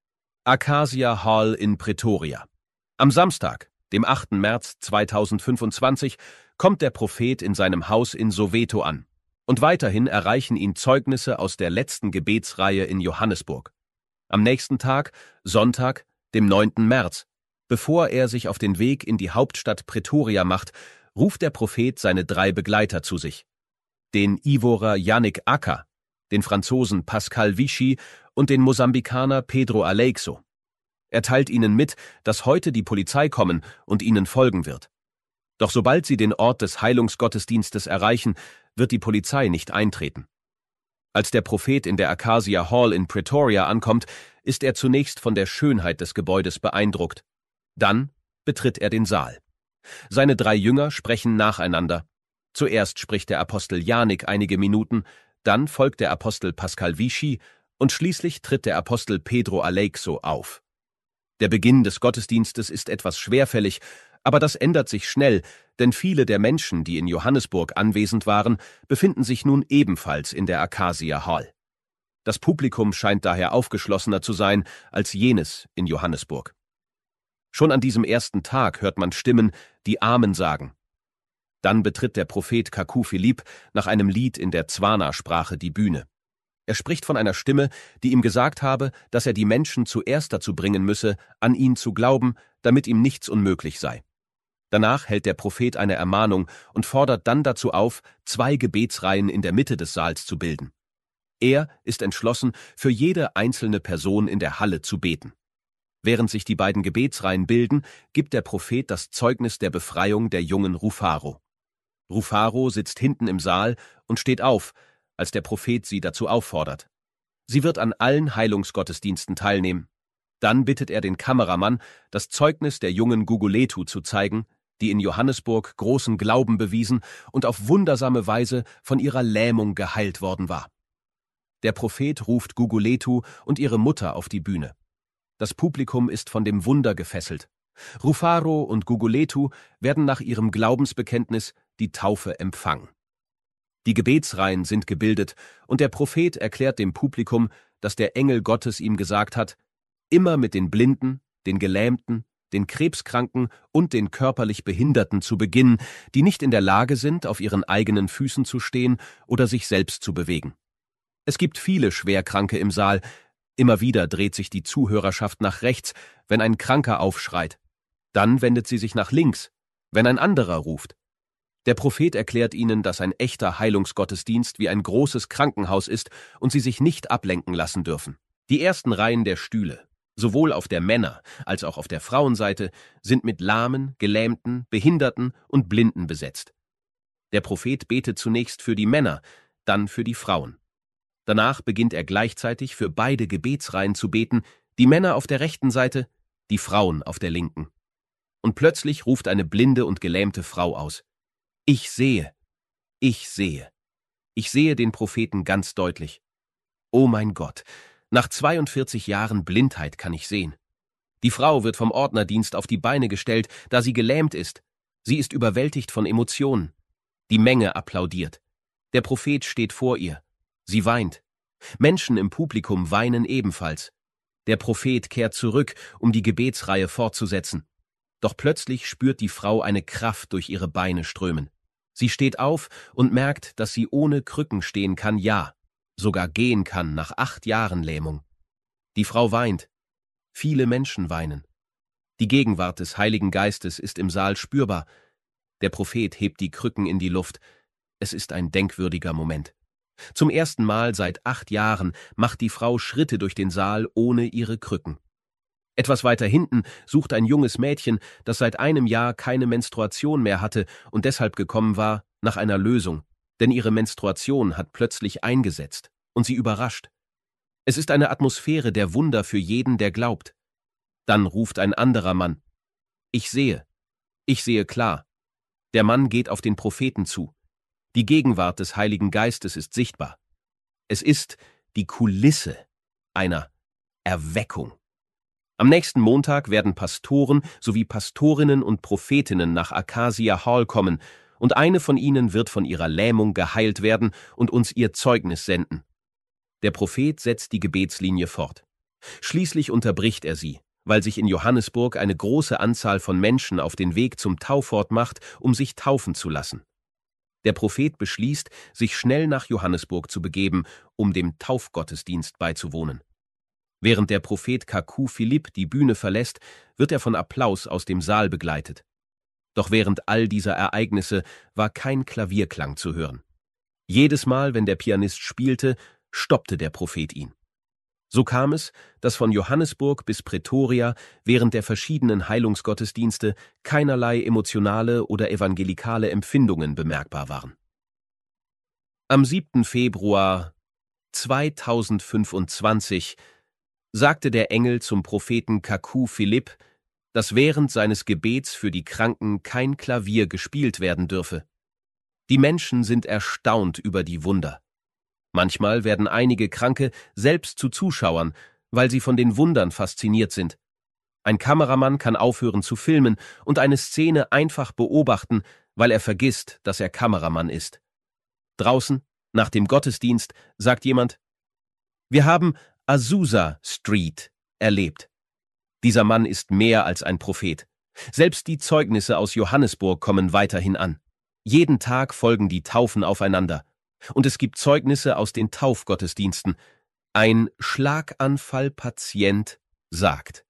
Acacia Hall in Pretoria. Am Samstag, dem achten März zweitausendfünfundzwanzig, kommt der Prophet in seinem Haus in Soweto an. Und weiterhin erreichen ihn Zeugnisse aus der letzten Gebetsreihe in Johannesburg. Am nächsten Tag, Sonntag, dem neunten März, bevor er sich auf den Weg in die Hauptstadt Pretoria macht, ruft der Prophet seine drei Begleiter zu sich. Den Ivorer Yannick Akka, den Franzosen Pascal Vichy und den Mosambikaner Pedro Aleixo. Er teilt ihnen mit, dass heute die Polizei kommen und ihnen folgen wird. Doch sobald sie den Ort des Heilungsgottesdienstes erreichen, wird die Polizei nicht eintreten. Als der Prophet in der Acacia Hall in Pretoria ankommt, ist er zunächst von der Schönheit des Gebäudes beeindruckt. Dann betritt er den Saal. Seine drei Jünger sprechen nacheinander. Zuerst spricht der Apostel Yannick einige Minuten, dann folgt der Apostel Pascal Vichy und schließlich tritt der Apostel Pedro Aleixo auf. Der Beginn des Gottesdienstes ist etwas schwerfällig, aber das ändert sich schnell, denn viele der Menschen, die in Johannesburg anwesend waren, befinden sich nun ebenfalls in der Acacia Hall. Das Publikum scheint daher aufgeschlossener zu sein als jenes in Johannesburg. Schon an diesem ersten Tag hört man Stimmen, die Amen sagen. Dann betritt der Prophet Kaku Philippe nach einem Lied in der Tswana-Sprache die Bühne. Er spricht von einer Stimme, die ihm gesagt habe, dass er die Menschen zuerst dazu bringen müsse, an ihn zu glauben, damit ihm nichts unmöglich sei. Danach hält der Prophet eine Ermahnung und fordert dann dazu auf, zwei Gebetsreihen in der Mitte des Saals zu bilden. Er ist entschlossen, für jede einzelne Person in der Halle zu beten. Während sich die beiden Gebetsreihen bilden, gibt der Prophet das Zeugnis der Befreiung der jungen Rufaro. Rufaro sitzt hinten im Saal und steht auf, als der Prophet sie dazu auffordert. Sie wird an allen Heilungsgottesdiensten teilnehmen. Dann bittet er den Kameramann, das Zeugnis der jungen Guguletu zu zeigen, die in Johannesburg großen Glauben bewiesen und auf wundersame Weise von ihrer Lähmung geheilt worden war. Der Prophet ruft Guguletu und ihre Mutter auf die Bühne. Das Publikum ist von dem Wunder gefesselt. Rufaro und Guguletu werden nach ihrem Glaubensbekenntnis die Taufe empfangen. Die Gebetsreihen sind gebildet und der Prophet erklärt dem Publikum, dass der Engel Gottes ihm gesagt hat, immer mit den Blinden, den Gelähmten, den Krebskranken und den körperlich Behinderten zu beginnen, die nicht in der Lage sind, auf ihren eigenen Füßen zu stehen oder sich selbst zu bewegen. Es gibt viele Schwerkranke im Saal. Immer wieder dreht sich die Zuhörerschaft nach rechts, wenn ein Kranker aufschreit. Dann wendet sie sich nach links, wenn ein anderer ruft. Der Prophet erklärt ihnen, dass ein echter Heilungsgottesdienst wie ein großes Krankenhaus ist und sie sich nicht ablenken lassen dürfen. Die ersten Reihen der Stühle, sowohl auf der Männer- als auch auf der Frauenseite, sind mit Lahmen, Gelähmten, Behinderten und Blinden besetzt. Der Prophet betet zunächst für die Männer, dann für die Frauen. Danach beginnt er gleichzeitig für beide Gebetsreihen zu beten, die Männer auf der rechten Seite, die Frauen auf der linken. Und plötzlich ruft eine blinde und gelähmte Frau aus: Ich sehe, ich sehe. Ich sehe den Propheten ganz deutlich. Oh mein Gott, nach zweiundvierzig Jahren Blindheit kann ich sehen. Die Frau wird vom Ordnerdienst auf die Beine gestellt, da sie gelähmt ist. Sie ist überwältigt von Emotionen. Die Menge applaudiert. Der Prophet steht vor ihr. Sie weint. Menschen im Publikum weinen ebenfalls. Der Prophet kehrt zurück, um die Gebetsreihe fortzusetzen. Doch plötzlich spürt die Frau eine Kraft durch ihre Beine strömen. Sie steht auf und merkt, dass sie ohne Krücken stehen kann, ja, sogar gehen kann nach acht Jahren Lähmung. Die Frau weint. Viele Menschen weinen. Die Gegenwart des Heiligen Geistes ist im Saal spürbar. Der Prophet hebt die Krücken in die Luft. Es ist ein denkwürdiger Moment. Zum ersten Mal seit acht Jahren macht die Frau Schritte durch den Saal ohne ihre Krücken. Etwas weiter hinten sucht ein junges Mädchen, das seit einem Jahr keine Menstruation mehr hatte und deshalb gekommen war, nach einer Lösung, denn ihre Menstruation hat plötzlich eingesetzt und sie überrascht. Es ist eine Atmosphäre der Wunder für jeden, der glaubt. Dann ruft ein anderer Mann: Ich sehe, ich sehe klar. Der Mann geht auf den Propheten zu. Die Gegenwart des Heiligen Geistes ist sichtbar. Es ist die Kulisse einer Erweckung. Am nächsten Montag werden Pastoren sowie Pastorinnen und Prophetinnen nach Acacia Hall kommen, und eine von ihnen wird von ihrer Lähmung geheilt werden und uns ihr Zeugnis senden. Der Prophet setzt die Gebetslinie fort. Schließlich unterbricht er sie, weil sich in Johannesburg eine große Anzahl von Menschen auf den Weg zum Taufort macht, um sich taufen zu lassen. Der Prophet beschließt, sich schnell nach Johannesburg zu begeben, um dem Taufgottesdienst beizuwohnen. Während der Prophet Kaku Philip die Bühne verlässt, wird er von Applaus aus dem Saal begleitet. Doch während all dieser Ereignisse war kein Klavierklang zu hören. Jedes Mal, wenn der Pianist spielte, stoppte der Prophet ihn. So kam es, dass von Johannesburg bis Pretoria während der verschiedenen Heilungsgottesdienste keinerlei emotionale oder evangelikale Empfindungen bemerkbar waren. Am siebten Februar zweitausendfünfundzwanzig sagte der Engel zum Propheten Kaku Philip, dass während seines Gebets für die Kranken kein Klavier gespielt werden dürfe. Die Menschen sind erstaunt über die Wunder. Manchmal werden einige Kranke selbst zu Zuschauern, weil sie von den Wundern fasziniert sind. Ein Kameramann kann aufhören zu filmen und eine Szene einfach beobachten, weil er vergisst, dass er Kameramann ist. Draußen, nach dem Gottesdienst, sagt jemand: Wir haben Azusa Street erlebt. Dieser Mann ist mehr als ein Prophet. Selbst die Zeugnisse aus Johannesburg kommen weiterhin an. Jeden Tag folgen die Taufen aufeinander. Und es gibt Zeugnisse aus den Taufgottesdiensten. Ein Schlaganfallpatient sagt: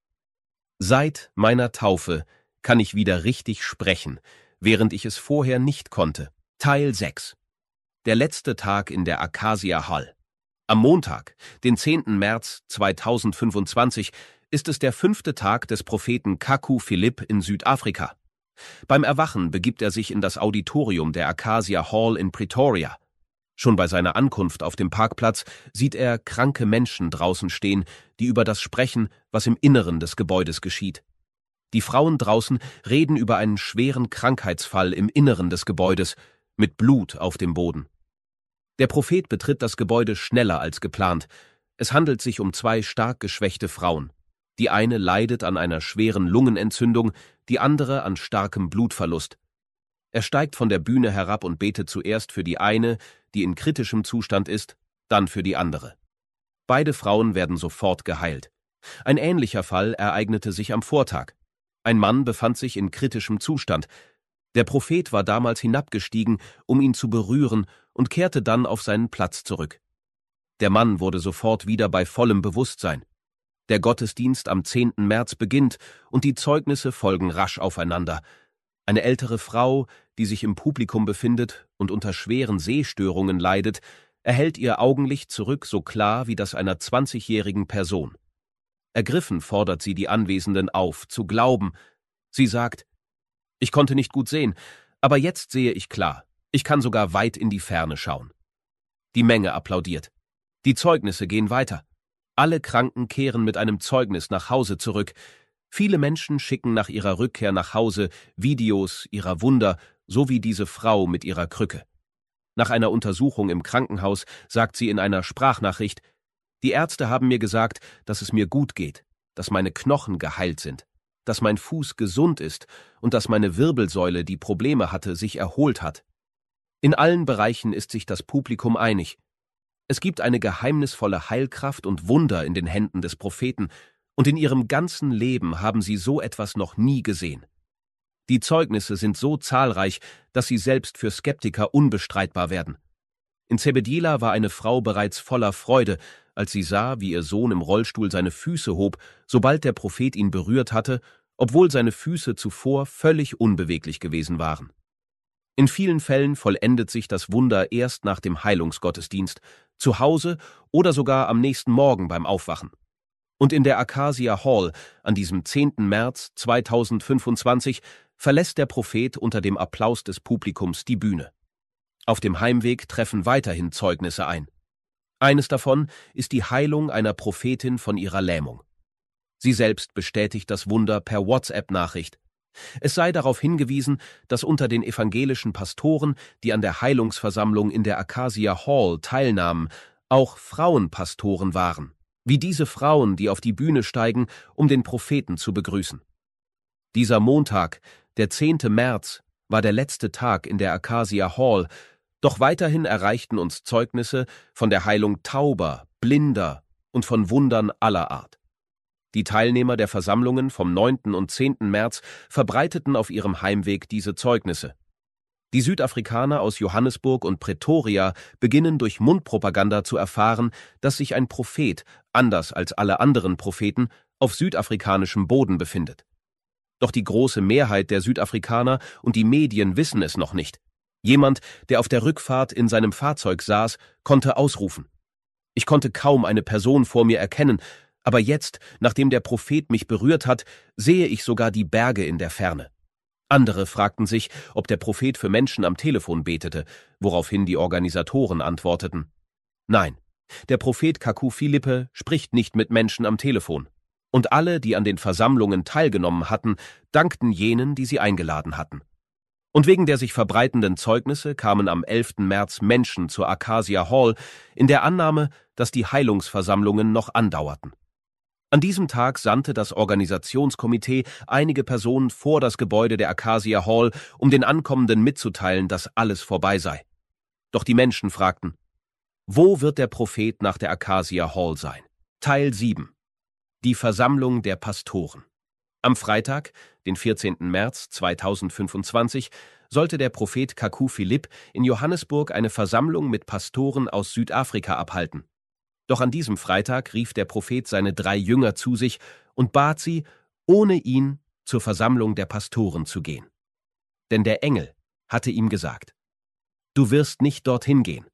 Seit meiner Taufe kann ich wieder richtig sprechen, während ich es vorher nicht konnte. Teil sechs. Der letzte Tag in der Acacia Hall. Am Montag, den zehnten März zweitausendfünfundzwanzig, ist es der fünfte Tag des Propheten Kaku Philip in Südafrika. Beim Erwachen begibt er sich in das Auditorium der Acacia Hall in Pretoria. Schon bei seiner Ankunft auf dem Parkplatz sieht er kranke Menschen draußen stehen, die über das sprechen, was im Inneren des Gebäudes geschieht. Die Frauen draußen reden über einen schweren Krankheitsfall im Inneren des Gebäudes, mit Blut auf dem Boden. Der Prophet betritt das Gebäude schneller als geplant. Es handelt sich um zwei stark geschwächte Frauen. Die eine leidet an einer schweren Lungenentzündung, die andere an starkem Blutverlust. Er steigt von der Bühne herab und betet zuerst für die eine, die in kritischem Zustand ist, dann für die andere. Beide Frauen werden sofort geheilt. Ein ähnlicher Fall ereignete sich am Vortag. Ein Mann befand sich in kritischem Zustand. Der Prophet war damals hinabgestiegen, um ihn zu berühren, und kehrte dann auf seinen Platz zurück. Der Mann wurde sofort wieder bei vollem Bewusstsein. Der Gottesdienst am zehnten März beginnt und die Zeugnisse folgen rasch aufeinander. Eine ältere Frau, die sich im Publikum befindet und unter schweren Sehstörungen leidet, erhält ihr Augenlicht zurück so klar wie das einer zwanzigjährigen Person. Ergriffen fordert sie die Anwesenden auf, zu glauben. Sie sagt: Ich konnte nicht gut sehen, aber jetzt sehe ich klar. Ich kann sogar weit in die Ferne schauen. Die Menge applaudiert. Die Zeugnisse gehen weiter. Alle Kranken kehren mit einem Zeugnis nach Hause zurück. Viele Menschen schicken nach ihrer Rückkehr nach Hause Videos ihrer Wunder, so wie diese Frau mit ihrer Krücke. Nach einer Untersuchung im Krankenhaus sagt sie in einer Sprachnachricht: Die Ärzte haben mir gesagt, dass es mir gut geht, dass meine Knochen geheilt sind, dass mein Fuß gesund ist und dass meine Wirbelsäule, die Probleme hatte, sich erholt hat. In allen Bereichen ist sich das Publikum einig. Es gibt eine geheimnisvolle Heilkraft und Wunder in den Händen des Propheten, und in ihrem ganzen Leben haben sie so etwas noch nie gesehen. Die Zeugnisse sind so zahlreich, dass sie selbst für Skeptiker unbestreitbar werden. In Zebediela war eine Frau bereits voller Freude, als sie sah, wie ihr Sohn im Rollstuhl seine Füße hob, sobald der Prophet ihn berührt hatte, obwohl seine Füße zuvor völlig unbeweglich gewesen waren. In vielen Fällen vollendet sich das Wunder erst nach dem Heilungsgottesdienst, zu Hause oder sogar am nächsten Morgen beim Aufwachen. Und in der Acacia Hall an diesem zehnten März zweitausendfünfundzwanzig verlässt der Prophet unter dem Applaus des Publikums die Bühne. Auf dem Heimweg treffen weiterhin Zeugnisse ein. Eines davon ist die Heilung einer Prophetin von ihrer Lähmung. Sie selbst bestätigt das Wunder per WhatsApp-Nachricht. Es sei darauf hingewiesen, dass unter den evangelischen Pastoren, die an der Heilungsversammlung in der Acacia Hall teilnahmen, auch Frauenpastoren waren. wie diese Frauen, die auf die Bühne steigen, um den Propheten zu begrüßen. Dieser Montag, der zehnte März, war der letzte Tag in der Acacia Hall, doch weiterhin erreichten uns Zeugnisse von der Heilung Tauber, Blinder und von Wundern aller Art. Die Teilnehmer der Versammlungen vom neunten und zehnten März verbreiteten auf ihrem Heimweg diese Zeugnisse. Die Südafrikaner aus Johannesburg und Pretoria beginnen durch Mundpropaganda zu erfahren, dass sich ein Prophet, anders als alle anderen Propheten, auf südafrikanischem Boden befindet. Doch die große Mehrheit der Südafrikaner und die Medien wissen es noch nicht. Jemand, der auf der Rückfahrt in seinem Fahrzeug saß, konnte ausrufen: Ich konnte kaum eine Person vor mir erkennen, aber jetzt, nachdem der Prophet mich berührt hat, sehe ich sogar die Berge in der Ferne. Andere fragten sich, ob der Prophet für Menschen am Telefon betete, woraufhin die Organisatoren antworteten: Nein, der Prophet Kaku Philippe spricht nicht mit Menschen am Telefon. Und alle, die an den Versammlungen teilgenommen hatten, dankten jenen, die sie eingeladen hatten. Und wegen der sich verbreitenden Zeugnisse kamen am elften März Menschen zur Acacia Hall, in der Annahme, dass die Heilungsversammlungen noch andauerten. An diesem Tag sandte das Organisationskomitee einige Personen vor das Gebäude der Acacia Hall, um den Ankommenden mitzuteilen, dass alles vorbei sei. Doch die Menschen fragten: Wo wird der Prophet nach der Acacia Hall sein? Teil sieben. Die Versammlung der Pastoren. Am Freitag, den vierzehnten März zweitausendfünfundzwanzig, sollte der Prophet Kaku Philippe in Johannesburg eine Versammlung mit Pastoren aus Südafrika abhalten. Doch an diesem Freitag rief der Prophet seine drei Jünger zu sich und bat sie, ohne ihn zur Versammlung der Pastoren zu gehen. Denn der Engel hatte ihm gesagt: Du wirst nicht dorthin gehen.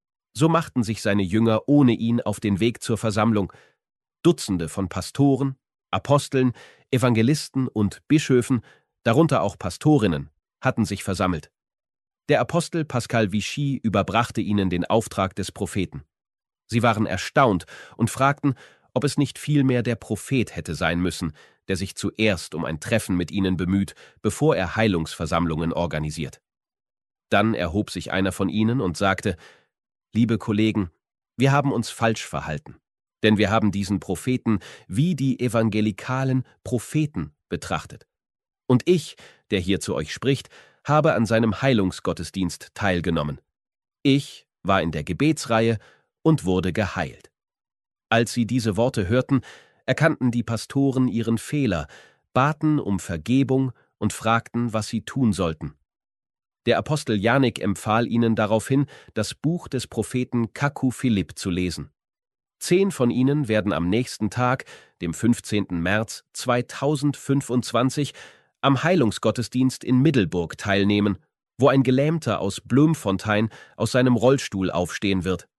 So machten sich seine Jünger ohne ihn auf den Weg zur Versammlung. Dutzende von Pastoren, Aposteln, Evangelisten und Bischöfen, darunter auch Pastorinnen, hatten sich versammelt. Der Apostel Pascal Vichy überbrachte ihnen den Auftrag des Propheten. Sie waren erstaunt und fragten, ob es nicht vielmehr der Prophet hätte sein müssen, der sich zuerst um ein Treffen mit ihnen bemüht, bevor er Heilungsversammlungen organisiert. Dann erhob sich einer von ihnen und sagte: Liebe Kollegen, wir haben uns falsch verhalten, denn wir haben diesen Propheten wie die evangelikalen Propheten betrachtet. Und ich, der hier zu euch spricht, habe an seinem Heilungsgottesdienst teilgenommen. Ich war in der Gebetsreihe und wurde geheilt. Als sie diese Worte hörten, erkannten die Pastoren ihren Fehler, baten um Vergebung und fragten, was sie tun sollten. Der Apostel Janik empfahl ihnen daraufhin, das Buch des Propheten Kaku Philippe zu lesen. Zehn von ihnen werden am nächsten Tag, dem fünfzehnten März zweitausendfünfundzwanzig, am Heilungsgottesdienst in Middelburg teilnehmen, wo ein Gelähmter aus Bloemfontein aus seinem Rollstuhl aufstehen wird.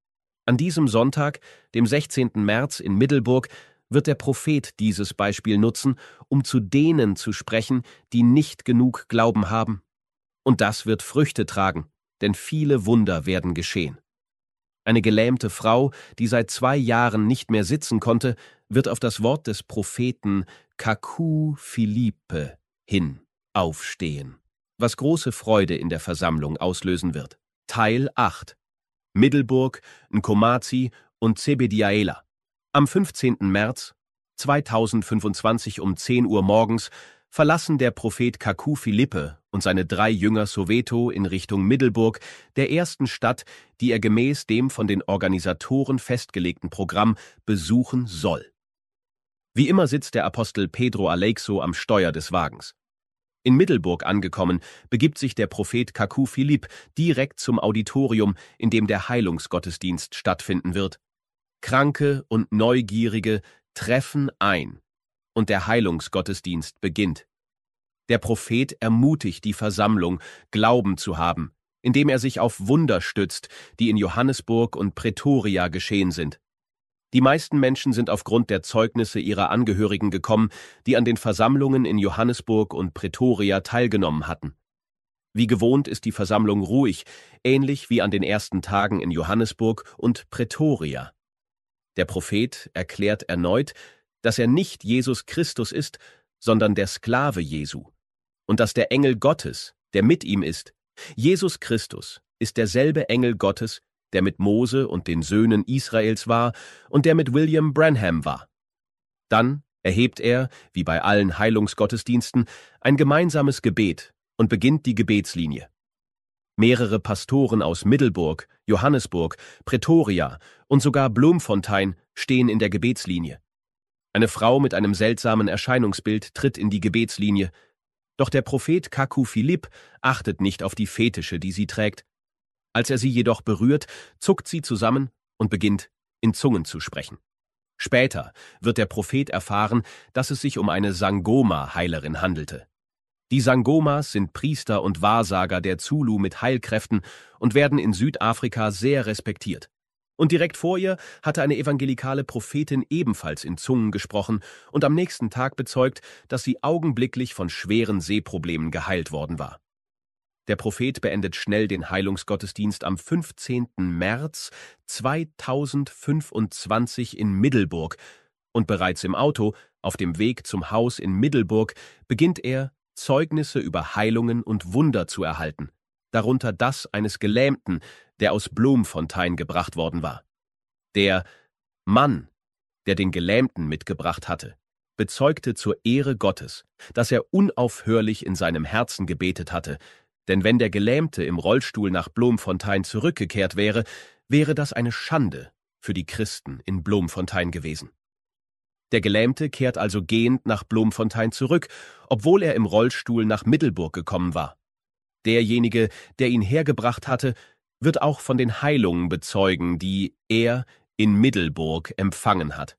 An diesem Sonntag, dem sechzehnten März in Middelburg, wird der Prophet dieses Beispiel nutzen, um zu denen zu sprechen, die nicht genug Glauben haben. Und das wird Früchte tragen, denn viele Wunder werden geschehen. Eine gelähmte Frau, die seit zwei Jahren nicht mehr sitzen konnte, wird auf das Wort des Propheten Kaku Philippe hin aufstehen, was große Freude in der Versammlung auslösen wird. Teil acht. Middelburg, Nkomazi und Zebediaela. Am fünfzehnten März zweitausendfünfundzwanzig um zehn Uhr morgens verlassen der Prophet Kaku Philippe und seine drei Jünger Soweto in Richtung Middelburg, der ersten Stadt, die er gemäß dem von den Organisatoren festgelegten Programm besuchen soll. Wie immer sitzt der Apostel Pedro Aleixo am Steuer des Wagens. In Middelburg angekommen, begibt sich der Prophet Kaku Philippe direkt zum Auditorium, in dem der Heilungsgottesdienst stattfinden wird. Kranke und Neugierige treffen ein, und der Heilungsgottesdienst beginnt. Der Prophet ermutigt die Versammlung, Glauben zu haben, indem er sich auf Wunder stützt, die in Johannesburg und Pretoria geschehen sind. Die meisten Menschen sind aufgrund der Zeugnisse ihrer Angehörigen gekommen, die an den Versammlungen in Johannesburg und Pretoria teilgenommen hatten. Wie gewohnt ist die Versammlung ruhig, ähnlich wie an den ersten Tagen in Johannesburg und Pretoria. Der Prophet erklärt erneut, dass er nicht Jesus Christus ist, sondern der Sklave Jesu, und dass der Engel Gottes, der mit ihm ist, Jesus Christus, ist derselbe Engel Gottes, der mit Mose und den Söhnen Israels war und der mit William Branham war. Dann erhebt er, wie bei allen Heilungsgottesdiensten, ein gemeinsames Gebet und beginnt die Gebetslinie. Mehrere Pastoren aus Middelburg, Johannesburg, Pretoria und sogar Bloemfontein stehen in der Gebetslinie. Eine Frau mit einem seltsamen Erscheinungsbild tritt in die Gebetslinie, doch der Prophet Kaku Philippe achtet nicht auf die Fetische, die sie trägt. Als er sie jedoch berührt, zuckt sie zusammen und beginnt, in Zungen zu sprechen. Später wird der Prophet erfahren, dass es sich um eine Sangoma-Heilerin handelte. Die Sangomas sind Priester und Wahrsager der Zulu mit Heilkräften und werden in Südafrika sehr respektiert. Und direkt vor ihr hatte eine evangelikale Prophetin ebenfalls in Zungen gesprochen und am nächsten Tag bezeugt, dass sie augenblicklich von schweren Sehproblemen geheilt worden war. Der Prophet beendet schnell den Heilungsgottesdienst am fünfzehnten März zweitausendfünfundzwanzig in Middelburg und bereits im Auto, auf dem Weg zum Haus in Middelburg, beginnt er, Zeugnisse über Heilungen und Wunder zu erhalten, darunter das eines Gelähmten, der aus Bloemfontein gebracht worden war. Der Mann, der den Gelähmten mitgebracht hatte, bezeugte zur Ehre Gottes, dass er unaufhörlich in seinem Herzen gebetet hatte, denn wenn der Gelähmte im Rollstuhl nach Bloemfontein zurückgekehrt wäre, wäre das eine Schande für die Christen in Bloemfontein gewesen. Der Gelähmte kehrt also gehend nach Bloemfontein zurück, obwohl er im Rollstuhl nach Middelburg gekommen war. Derjenige, der ihn hergebracht hatte, wird auch von den Heilungen bezeugen, die er in Middelburg empfangen hat.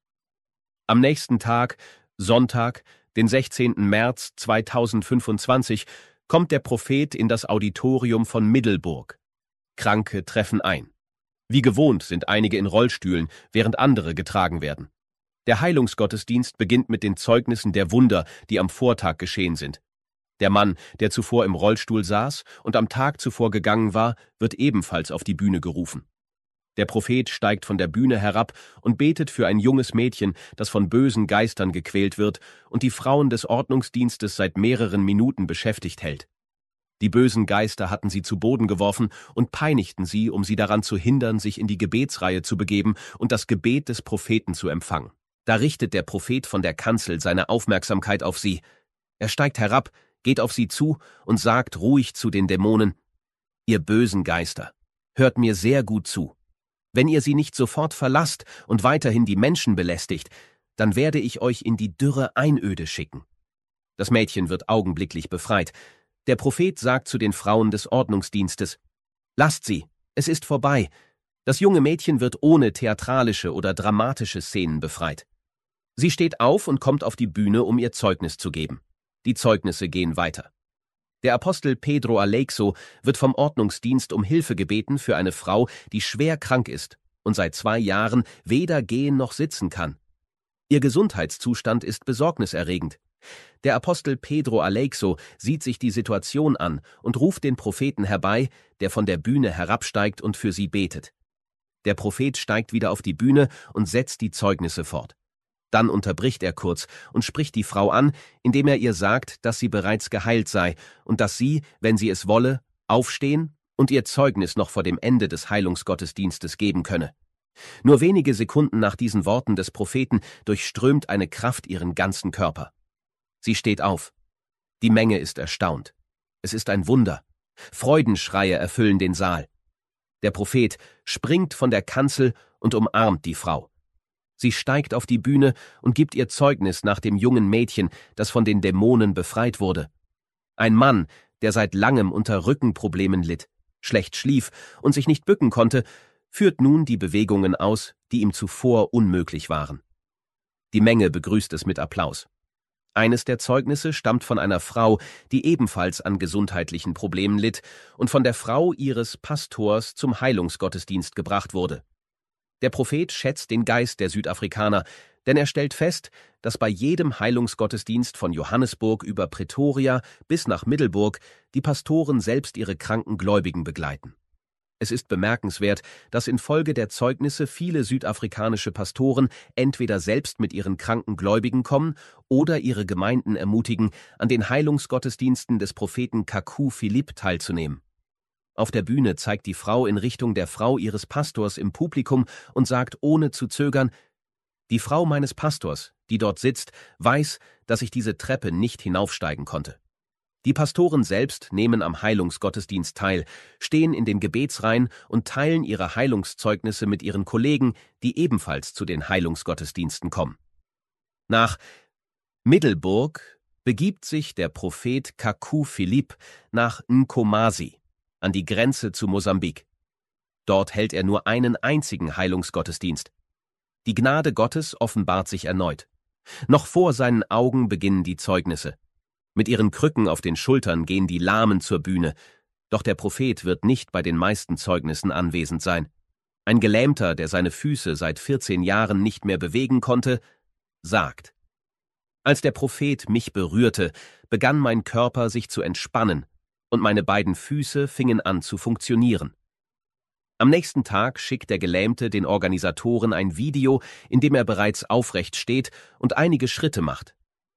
Am nächsten Tag, Sonntag, den sechzehnten März zweitausendfünfundzwanzig, kommt der Prophet in das Auditorium von Middelburg. Kranke treffen ein. Wie gewohnt sind einige in Rollstühlen, während andere getragen werden. Der Heilungsgottesdienst beginnt mit den Zeugnissen der Wunder, die am Vortag geschehen sind. Der Mann, der zuvor im Rollstuhl saß und am Tag zuvor gegangen war, wird ebenfalls auf die Bühne gerufen. Der Prophet steigt von der Bühne herab und betet für ein junges Mädchen, das von bösen Geistern gequält wird und die Frauen des Ordnungsdienstes seit mehreren Minuten beschäftigt hält. Die bösen Geister hatten sie zu Boden geworfen und peinigten sie, um sie daran zu hindern, sich in die Gebetsreihe zu begeben und das Gebet des Propheten zu empfangen. Da richtet der Prophet von der Kanzel seine Aufmerksamkeit auf sie. Er steigt herab, geht auf sie zu und sagt ruhig zu den Dämonen: Ihr bösen Geister, hört mir sehr gut zu. Wenn ihr sie nicht sofort verlasst und weiterhin die Menschen belästigt, dann werde ich euch in die dürre Einöde schicken. Das Mädchen wird augenblicklich befreit. Der Prophet sagt zu den Frauen des Ordnungsdienstes: Lasst sie, es ist vorbei. Das junge Mädchen wird ohne theatralische oder dramatische Szenen befreit. Sie steht auf und kommt auf die Bühne, um ihr Zeugnis zu geben. Die Zeugnisse gehen weiter. Der Apostel Pedro Aleixo wird vom Ordnungsdienst um Hilfe gebeten für eine Frau, die schwer krank ist und seit zwei Jahren weder gehen noch sitzen kann. Ihr Gesundheitszustand ist besorgniserregend. Der Apostel Pedro Aleixo sieht sich die Situation an und ruft den Propheten herbei, der von der Bühne herabsteigt und für sie betet. Der Prophet steigt wieder auf die Bühne und setzt die Zeugnisse fort. Dann unterbricht er kurz und spricht die Frau an, indem er ihr sagt, dass sie bereits geheilt sei und dass sie, wenn sie es wolle, aufstehen und ihr Zeugnis noch vor dem Ende des Heilungsgottesdienstes geben könne. Nur wenige Sekunden nach diesen Worten des Propheten durchströmt eine Kraft ihren ganzen Körper. Sie steht auf. Die Menge ist erstaunt. Es ist ein Wunder. Freudenschreie erfüllen den Saal. Der Prophet springt von der Kanzel und umarmt die Frau. Sie steigt auf die Bühne und gibt ihr Zeugnis nach dem jungen Mädchen, das von den Dämonen befreit wurde. Ein Mann, der seit langem unter Rückenproblemen litt, schlecht schlief und sich nicht bücken konnte, führt nun die Bewegungen aus, die ihm zuvor unmöglich waren. Die Menge begrüßt es mit Applaus. Eines der Zeugnisse stammt von einer Frau, die ebenfalls an gesundheitlichen Problemen litt und von der Frau ihres Pastors zum Heilungsgottesdienst gebracht wurde. Der Prophet schätzt den Geist der Südafrikaner, denn er stellt fest, dass bei jedem Heilungsgottesdienst von Johannesburg über Pretoria bis nach Middelburg die Pastoren selbst ihre kranken Gläubigen begleiten. Es ist bemerkenswert, dass infolge der Zeugnisse viele südafrikanische Pastoren entweder selbst mit ihren kranken Gläubigen kommen oder ihre Gemeinden ermutigen, an den Heilungsgottesdiensten des Propheten Kaku Philippe teilzunehmen. Auf der Bühne zeigt die Frau in Richtung der Frau ihres Pastors im Publikum und sagt ohne zu zögern: Die Frau meines Pastors, die dort sitzt, weiß, dass ich diese Treppe nicht hinaufsteigen konnte. Die Pastoren selbst nehmen am Heilungsgottesdienst teil, stehen in den Gebetsreihen und teilen ihre Heilungszeugnisse mit ihren Kollegen, die ebenfalls zu den Heilungsgottesdiensten kommen. Nach Middelburg begibt sich der Prophet Kaku Philippe nach Nkomazi, an die Grenze zu Mosambik. Dort hält er nur einen einzigen Heilungsgottesdienst. Die Gnade Gottes offenbart sich erneut. Noch vor seinen Augen beginnen die Zeugnisse. Mit ihren Krücken auf den Schultern gehen die Lahmen zur Bühne. Doch der Prophet wird nicht bei den meisten Zeugnissen anwesend sein. Ein Gelähmter, der seine Füße seit vierzehn Jahren nicht mehr bewegen konnte, sagt: Als der Prophet mich berührte, begann mein Körper sich zu entspannen und meine beiden Füße fingen an zu funktionieren. Am nächsten Tag schickt der Gelähmte den Organisatoren ein Video, in dem er bereits aufrecht steht und einige Schritte macht.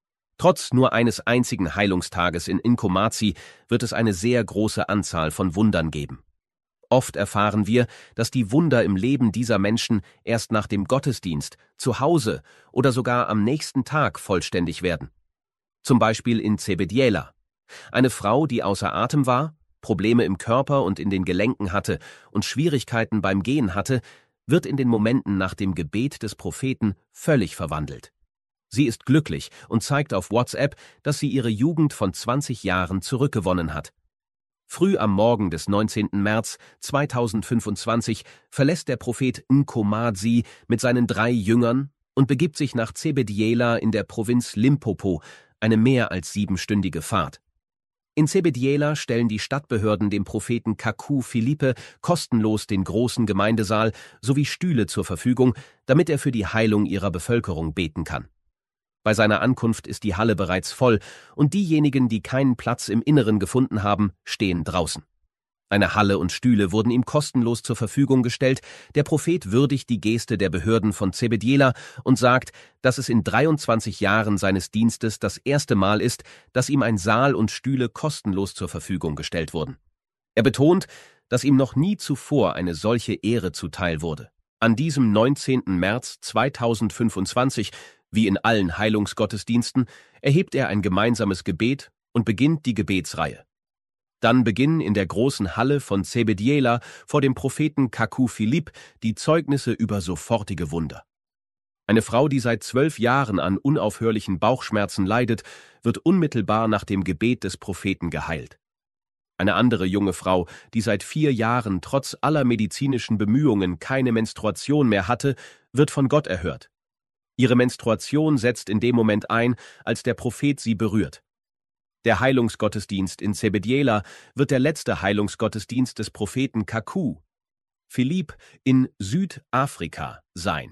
Trotz nur eines einzigen Heilungstages in Nkomazi wird es eine sehr große Anzahl von Wundern geben. Oft erfahren wir, dass die Wunder im Leben dieser Menschen erst nach dem Gottesdienst, zu Hause oder sogar am nächsten Tag vollständig werden. Zum Beispiel in Zebediela. Eine Frau, die außer Atem war, Probleme im Körper und in den Gelenken hatte und Schwierigkeiten beim Gehen hatte, wird in den Momenten nach dem Gebet des Propheten völlig verwandelt. Sie ist glücklich und zeigt auf WhatsApp, dass sie ihre Jugend von zwanzig Jahren zurückgewonnen hat. Früh am Morgen des neunzehnten März zweitausendfünfundzwanzig verlässt der Prophet Nkomazi mit seinen drei Jüngern und begibt sich nach Zebediela in der Provinz Limpopo, eine mehr als siebenstündige Fahrt. In Zebediela stellen die Stadtbehörden dem Propheten Kaku Philippe kostenlos den großen Gemeindesaal sowie Stühle zur Verfügung, damit er für die Heilung ihrer Bevölkerung beten kann. Bei seiner Ankunft ist die Halle bereits voll und diejenigen, die keinen Platz im Inneren gefunden haben, stehen draußen. Eine Halle und Stühle wurden ihm kostenlos zur Verfügung gestellt. Der Prophet würdigt die Geste der Behörden von Zebediela und sagt, dass es in dreiundzwanzig Jahren seines Dienstes das erste Mal ist, dass ihm ein Saal und Stühle kostenlos zur Verfügung gestellt wurden. Er betont, dass ihm noch nie zuvor eine solche Ehre zuteil wurde. An diesem neunzehnten März zweitausendfünfundzwanzig, wie in allen Heilungsgottesdiensten, erhebt er ein gemeinsames Gebet und beginnt die Gebetsreihe. Dann beginnen in der großen Halle von Zebediela vor dem Propheten Kaku Philippe die Zeugnisse über sofortige Wunder. Eine Frau, die seit zwölf Jahren an unaufhörlichen Bauchschmerzen leidet, wird unmittelbar nach dem Gebet des Propheten geheilt. Eine andere junge Frau, die seit vier Jahren trotz aller medizinischen Bemühungen keine Menstruation mehr hatte, wird von Gott erhört. Ihre Menstruation setzt in dem Moment ein, als der Prophet sie berührt. Der Heilungsgottesdienst in Zebediela wird der letzte Heilungsgottesdienst des Propheten Kaku Philippe in Südafrika sein.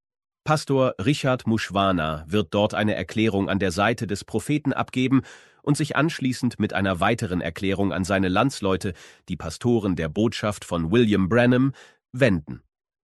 Pastor Richard Mushwana wird dort eine Erklärung an der Seite des Propheten abgeben und sich anschließend mit einer weiteren Erklärung an seine Landsleute, die Pastoren der Botschaft von William Branham, wenden.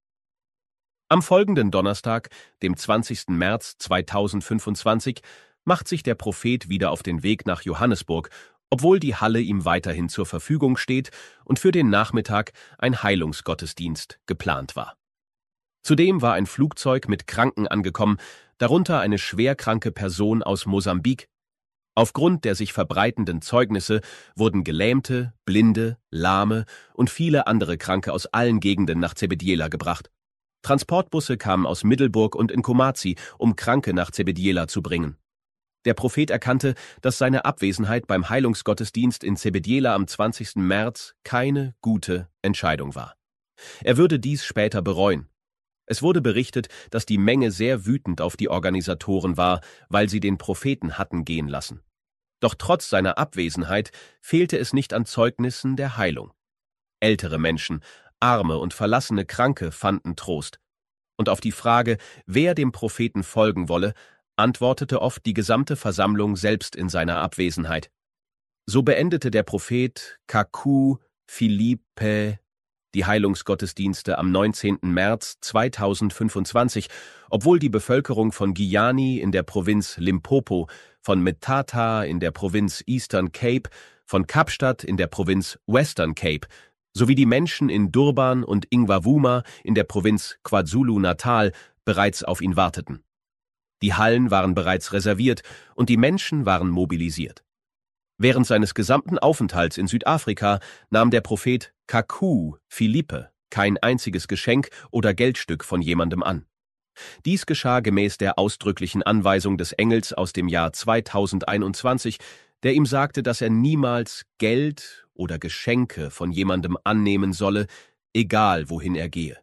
Am folgenden Donnerstag, dem zwanzigsten März zweitausendfünfundzwanzig, macht sich der Prophet wieder auf den Weg nach Johannesburg, obwohl die Halle ihm weiterhin zur Verfügung steht und für den Nachmittag ein Heilungsgottesdienst geplant war. Zudem war ein Flugzeug mit Kranken angekommen, darunter eine schwerkranke Person aus Mosambik. Aufgrund der sich verbreitenden Zeugnisse wurden Gelähmte, Blinde, Lahme und viele andere Kranke aus allen Gegenden nach Zebediela gebracht. Transportbusse kamen aus Middelburg und Nkomazi, um Kranke nach Zebediela zu bringen. Der Prophet erkannte, dass seine Abwesenheit beim Heilungsgottesdienst in Zebediela am zwanzigsten März keine gute Entscheidung war. Er würde dies später bereuen. Es wurde berichtet, dass die Menge sehr wütend auf die Organisatoren war, weil sie den Propheten hatten gehen lassen. Doch trotz seiner Abwesenheit fehlte es nicht an Zeugnissen der Heilung. Ältere Menschen, arme und verlassene Kranke fanden Trost. Und auf die Frage, wer dem Propheten folgen wolle, antwortete oft die gesamte Versammlung selbst in seiner Abwesenheit. So beendete der Prophet Kaku Philippe die Heilungsgottesdienste am neunzehnten März zweitausendfünfundzwanzig, obwohl die Bevölkerung von Giyani in der Provinz Limpopo, von Mthatha in der Provinz Eastern Cape, von Kapstadt in der Provinz Western Cape sowie die Menschen in Durban und Ingwavuma in der Provinz KwaZulu-Natal bereits auf ihn warteten. Die Hallen waren bereits reserviert und die Menschen waren mobilisiert. Während seines gesamten Aufenthalts in Südafrika nahm der Prophet Kaku Philippe kein einziges Geschenk oder Geldstück von jemandem an. Dies geschah gemäß der ausdrücklichen Anweisung des Engels aus dem Jahr zweitausendeinundzwanzig, der ihm sagte, dass er niemals Geld oder Geschenke von jemandem annehmen solle, egal wohin er gehe.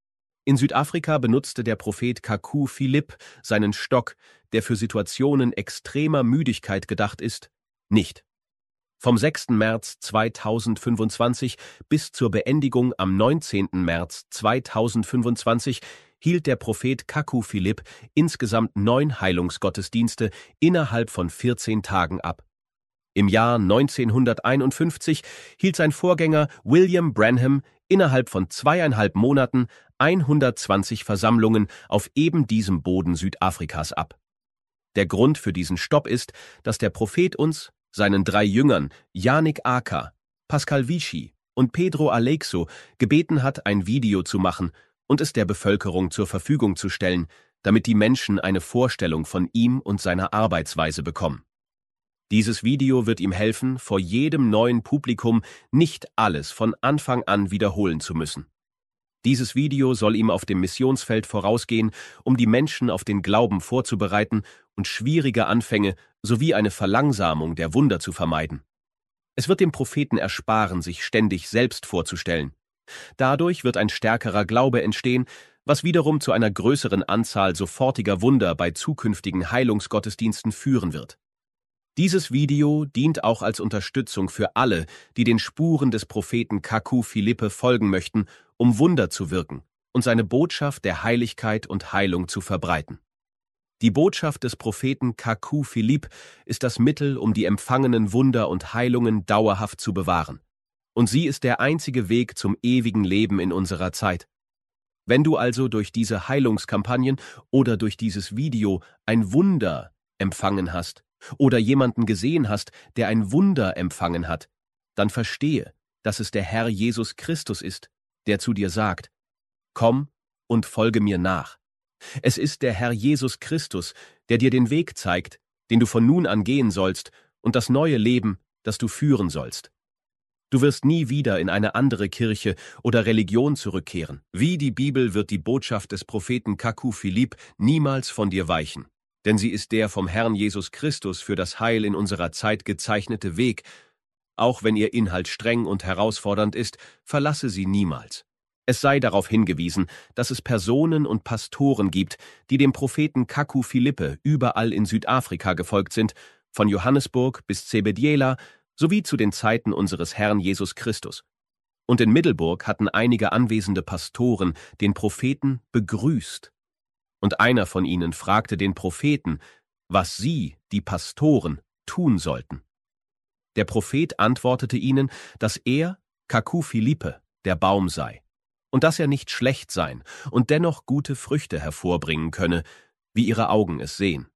In Südafrika benutzte der Prophet Kaku Philippe seinen Stock, der für Situationen extremer Müdigkeit gedacht ist, nicht. Vom sechsten März zweitausendfünfundzwanzig bis zur Beendigung am neunzehnten März zweitausendfünfundzwanzig hielt der Prophet Kaku Philippe insgesamt neun Heilungsgottesdienste innerhalb von vierzehn Tagen ab. Im Jahr neunzehnhunderteinundfünfzig hielt sein Vorgänger William Branham innerhalb von zweieinhalb Monaten hundertzwanzig Versammlungen auf eben diesem Boden Südafrikas ab. Der Grund für diesen Stopp ist, dass der Prophet uns, seinen drei Jüngern Yannick Aka, Pascal Vichy und Pedro Aleixo gebeten hat, ein Video zu machen und es der Bevölkerung zur Verfügung zu stellen, damit die Menschen eine Vorstellung von ihm und seiner Arbeitsweise bekommen. Dieses Video wird ihm helfen, vor jedem neuen Publikum nicht alles von Anfang an wiederholen zu müssen. Dieses Video soll ihm auf dem Missionsfeld vorausgehen, um die Menschen auf den Glauben vorzubereiten und schwierige Anfänge sowie eine Verlangsamung der Wunder zu vermeiden. Es wird dem Propheten ersparen, sich ständig selbst vorzustellen. Dadurch wird ein stärkerer Glaube entstehen, was wiederum zu einer größeren Anzahl sofortiger Wunder bei zukünftigen Heilungsgottesdiensten führen wird. Dieses Video dient auch als Unterstützung für alle, die den Spuren des Propheten Kaku Philippe folgen möchten, um Wunder zu wirken und seine Botschaft der Heiligkeit und Heilung zu verbreiten. Die Botschaft des Propheten Kaku Philippe ist das Mittel, um die empfangenen Wunder und Heilungen dauerhaft zu bewahren. Und sie ist der einzige Weg zum ewigen Leben in unserer Zeit. Wenn du also durch diese Heilungskampagnen oder durch dieses Video ein Wunder empfangen hast oder jemanden gesehen hast, der ein Wunder empfangen hat, dann verstehe, dass es der Herr Jesus Christus ist, der zu dir sagt: Komm und folge mir nach. Es ist der Herr Jesus Christus, der dir den Weg zeigt, den du von nun an gehen sollst, und das neue Leben, das du führen sollst. Du wirst nie wieder in eine andere Kirche oder Religion zurückkehren. Wie die Bibel wird die Botschaft des Propheten Kaku Philippe niemals von dir weichen, denn sie ist der vom Herrn Jesus Christus für das Heil in unserer Zeit gezeichnete Weg. Auch wenn ihr Inhalt streng und herausfordernd ist, verlasse sie niemals. Es sei darauf hingewiesen, dass es Personen und Pastoren gibt, die dem Propheten Kaku Philippe überall in Südafrika gefolgt sind, von Johannesburg bis Zebediela, sowie zu den Zeiten unseres Herrn Jesus Christus. Und in Middelburg hatten einige anwesende Pastoren den Propheten begrüßt. Und einer von ihnen fragte den Propheten, was sie, die Pastoren, tun sollten. Der Prophet antwortete ihnen, dass er, Kaku Philippe, der Baum sei, und dass er nicht schlecht sein und dennoch gute Früchte hervorbringen könne, wie ihre Augen es sehen.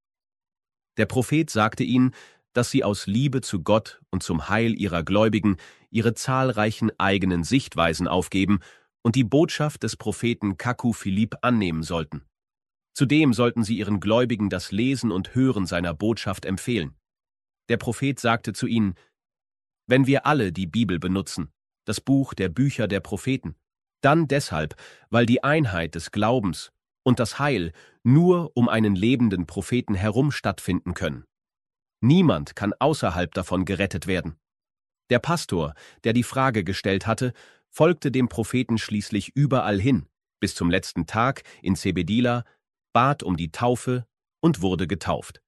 Der Prophet sagte ihnen, dass sie aus Liebe zu Gott und zum Heil ihrer Gläubigen ihre zahlreichen eigenen Sichtweisen aufgeben und die Botschaft des Propheten Kaku Philippe annehmen sollten. Zudem sollten sie ihren Gläubigen das Lesen und Hören seiner Botschaft empfehlen. Der Prophet sagte zu ihnen: Wenn wir alle die Bibel benutzen, das Buch der Bücher der Propheten, dann deshalb, weil die Einheit des Glaubens und das Heil nur um einen lebenden Propheten herum stattfinden können. Niemand kann außerhalb davon gerettet werden. Der Pastor, der die Frage gestellt hatte, folgte dem Propheten schließlich überall hin, bis zum letzten Tag in Zebediela, bat um die Taufe und wurde getauft.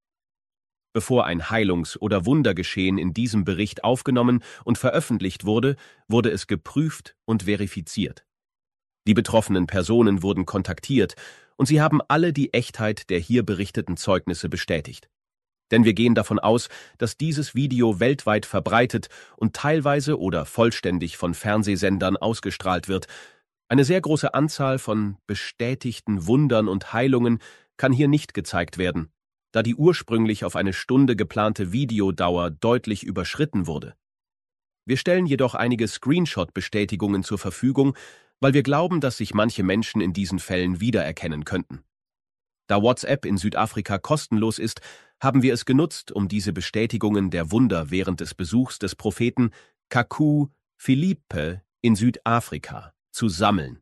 Bevor ein Heilungs- oder Wundergeschehen in diesem Bericht aufgenommen und veröffentlicht wurde, wurde es geprüft und verifiziert. Die betroffenen Personen wurden kontaktiert und sie haben alle die Echtheit der hier berichteten Zeugnisse bestätigt. Denn wir gehen davon aus, dass dieses Video weltweit verbreitet und teilweise oder vollständig von Fernsehsendern ausgestrahlt wird. Eine sehr große Anzahl von bestätigten Wundern und Heilungen kann hier nicht gezeigt werden, da die ursprünglich auf eine Stunde geplante Videodauer deutlich überschritten wurde. Wir stellen jedoch einige Screenshot-Bestätigungen zur Verfügung, weil wir glauben, dass sich manche Menschen in diesen Fällen wiedererkennen könnten. Da WhatsApp in Südafrika kostenlos ist, haben wir es genutzt, um diese Bestätigungen der Wunder während des Besuchs des Propheten Kaku Philippe in Südafrika zu sammeln.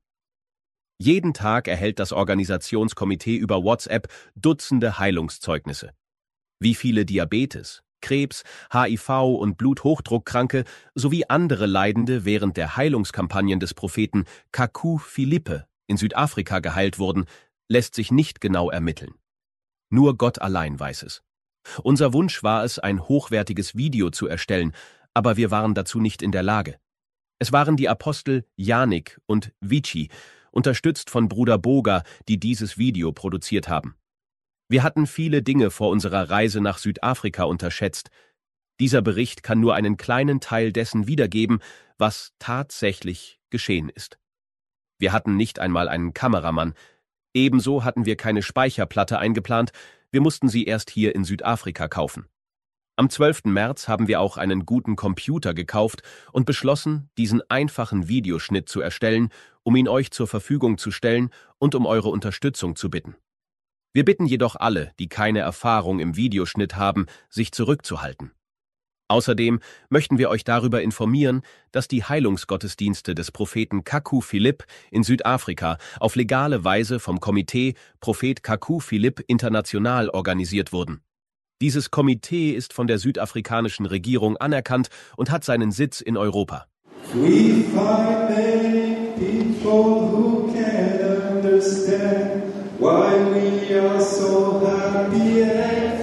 Jeden Tag erhält das Organisationskomitee über WhatsApp Dutzende Heilungszeugnisse. Wie viele Diabetes, Krebs, H I V und Bluthochdruckkranke sowie andere Leidende während der Heilungskampagnen des Propheten Kaku Philippe in Südafrika geheilt wurden, lässt sich nicht genau ermitteln. Nur Gott allein weiß es. Unser Wunsch war es, ein hochwertiges Video zu erstellen, aber wir waren dazu nicht in der Lage. Es waren die Apostel Janik und Vici, unterstützt von Bruder Boga, die dieses Video produziert haben. Wir hatten viele Dinge vor unserer Reise nach Südafrika unterschätzt. Dieser Bericht kann nur einen kleinen Teil dessen wiedergeben, was tatsächlich geschehen ist. Wir hatten nicht einmal einen Kameramann. Ebenso hatten wir keine Speicherplatte eingeplant, wir mussten sie erst hier in Südafrika kaufen. Am zwölften März haben wir auch einen guten Computer gekauft und beschlossen, diesen einfachen Videoschnitt zu erstellen, um ihn euch zur Verfügung zu stellen und um eure Unterstützung zu bitten. Wir bitten jedoch alle, die keine Erfahrung im Videoschnitt haben, sich zurückzuhalten. Außerdem möchten wir euch darüber informieren, dass die Heilungsgottesdienste des Propheten Kaku Philippe in Südafrika auf legale Weise vom Komitee Prophet Kaku Philippe International organisiert wurden. Dieses Komitee ist von der südafrikanischen Regierung anerkannt und hat seinen Sitz in Europa. We find many people who can't understand why we are so happy and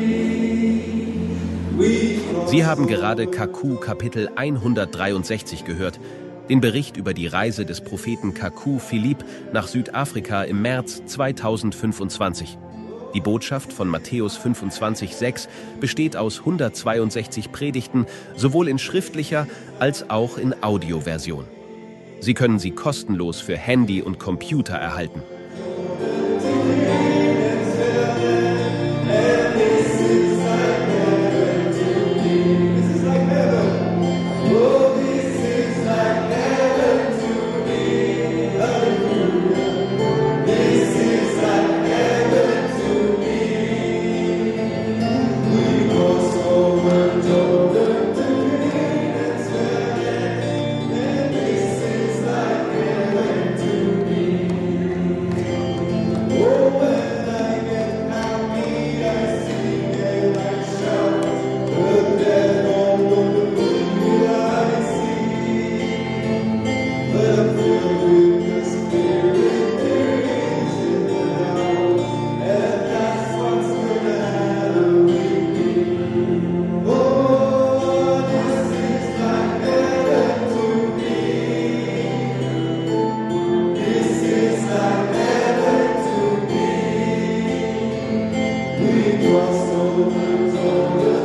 free. We Sie haben gerade Kaku Kapitel hundertdreiundsechzig gehört, den Bericht über die Reise des Propheten Kaku Philippe nach Südafrika im März zweitausendfünfundzwanzig. Die Botschaft von Matthäus fünfundzwanzig sechs besteht aus hundertzweiundsechzig Predigten, sowohl in schriftlicher als auch in Audioversion. Sie können sie kostenlos für Handy und Computer erhalten. cross over, over.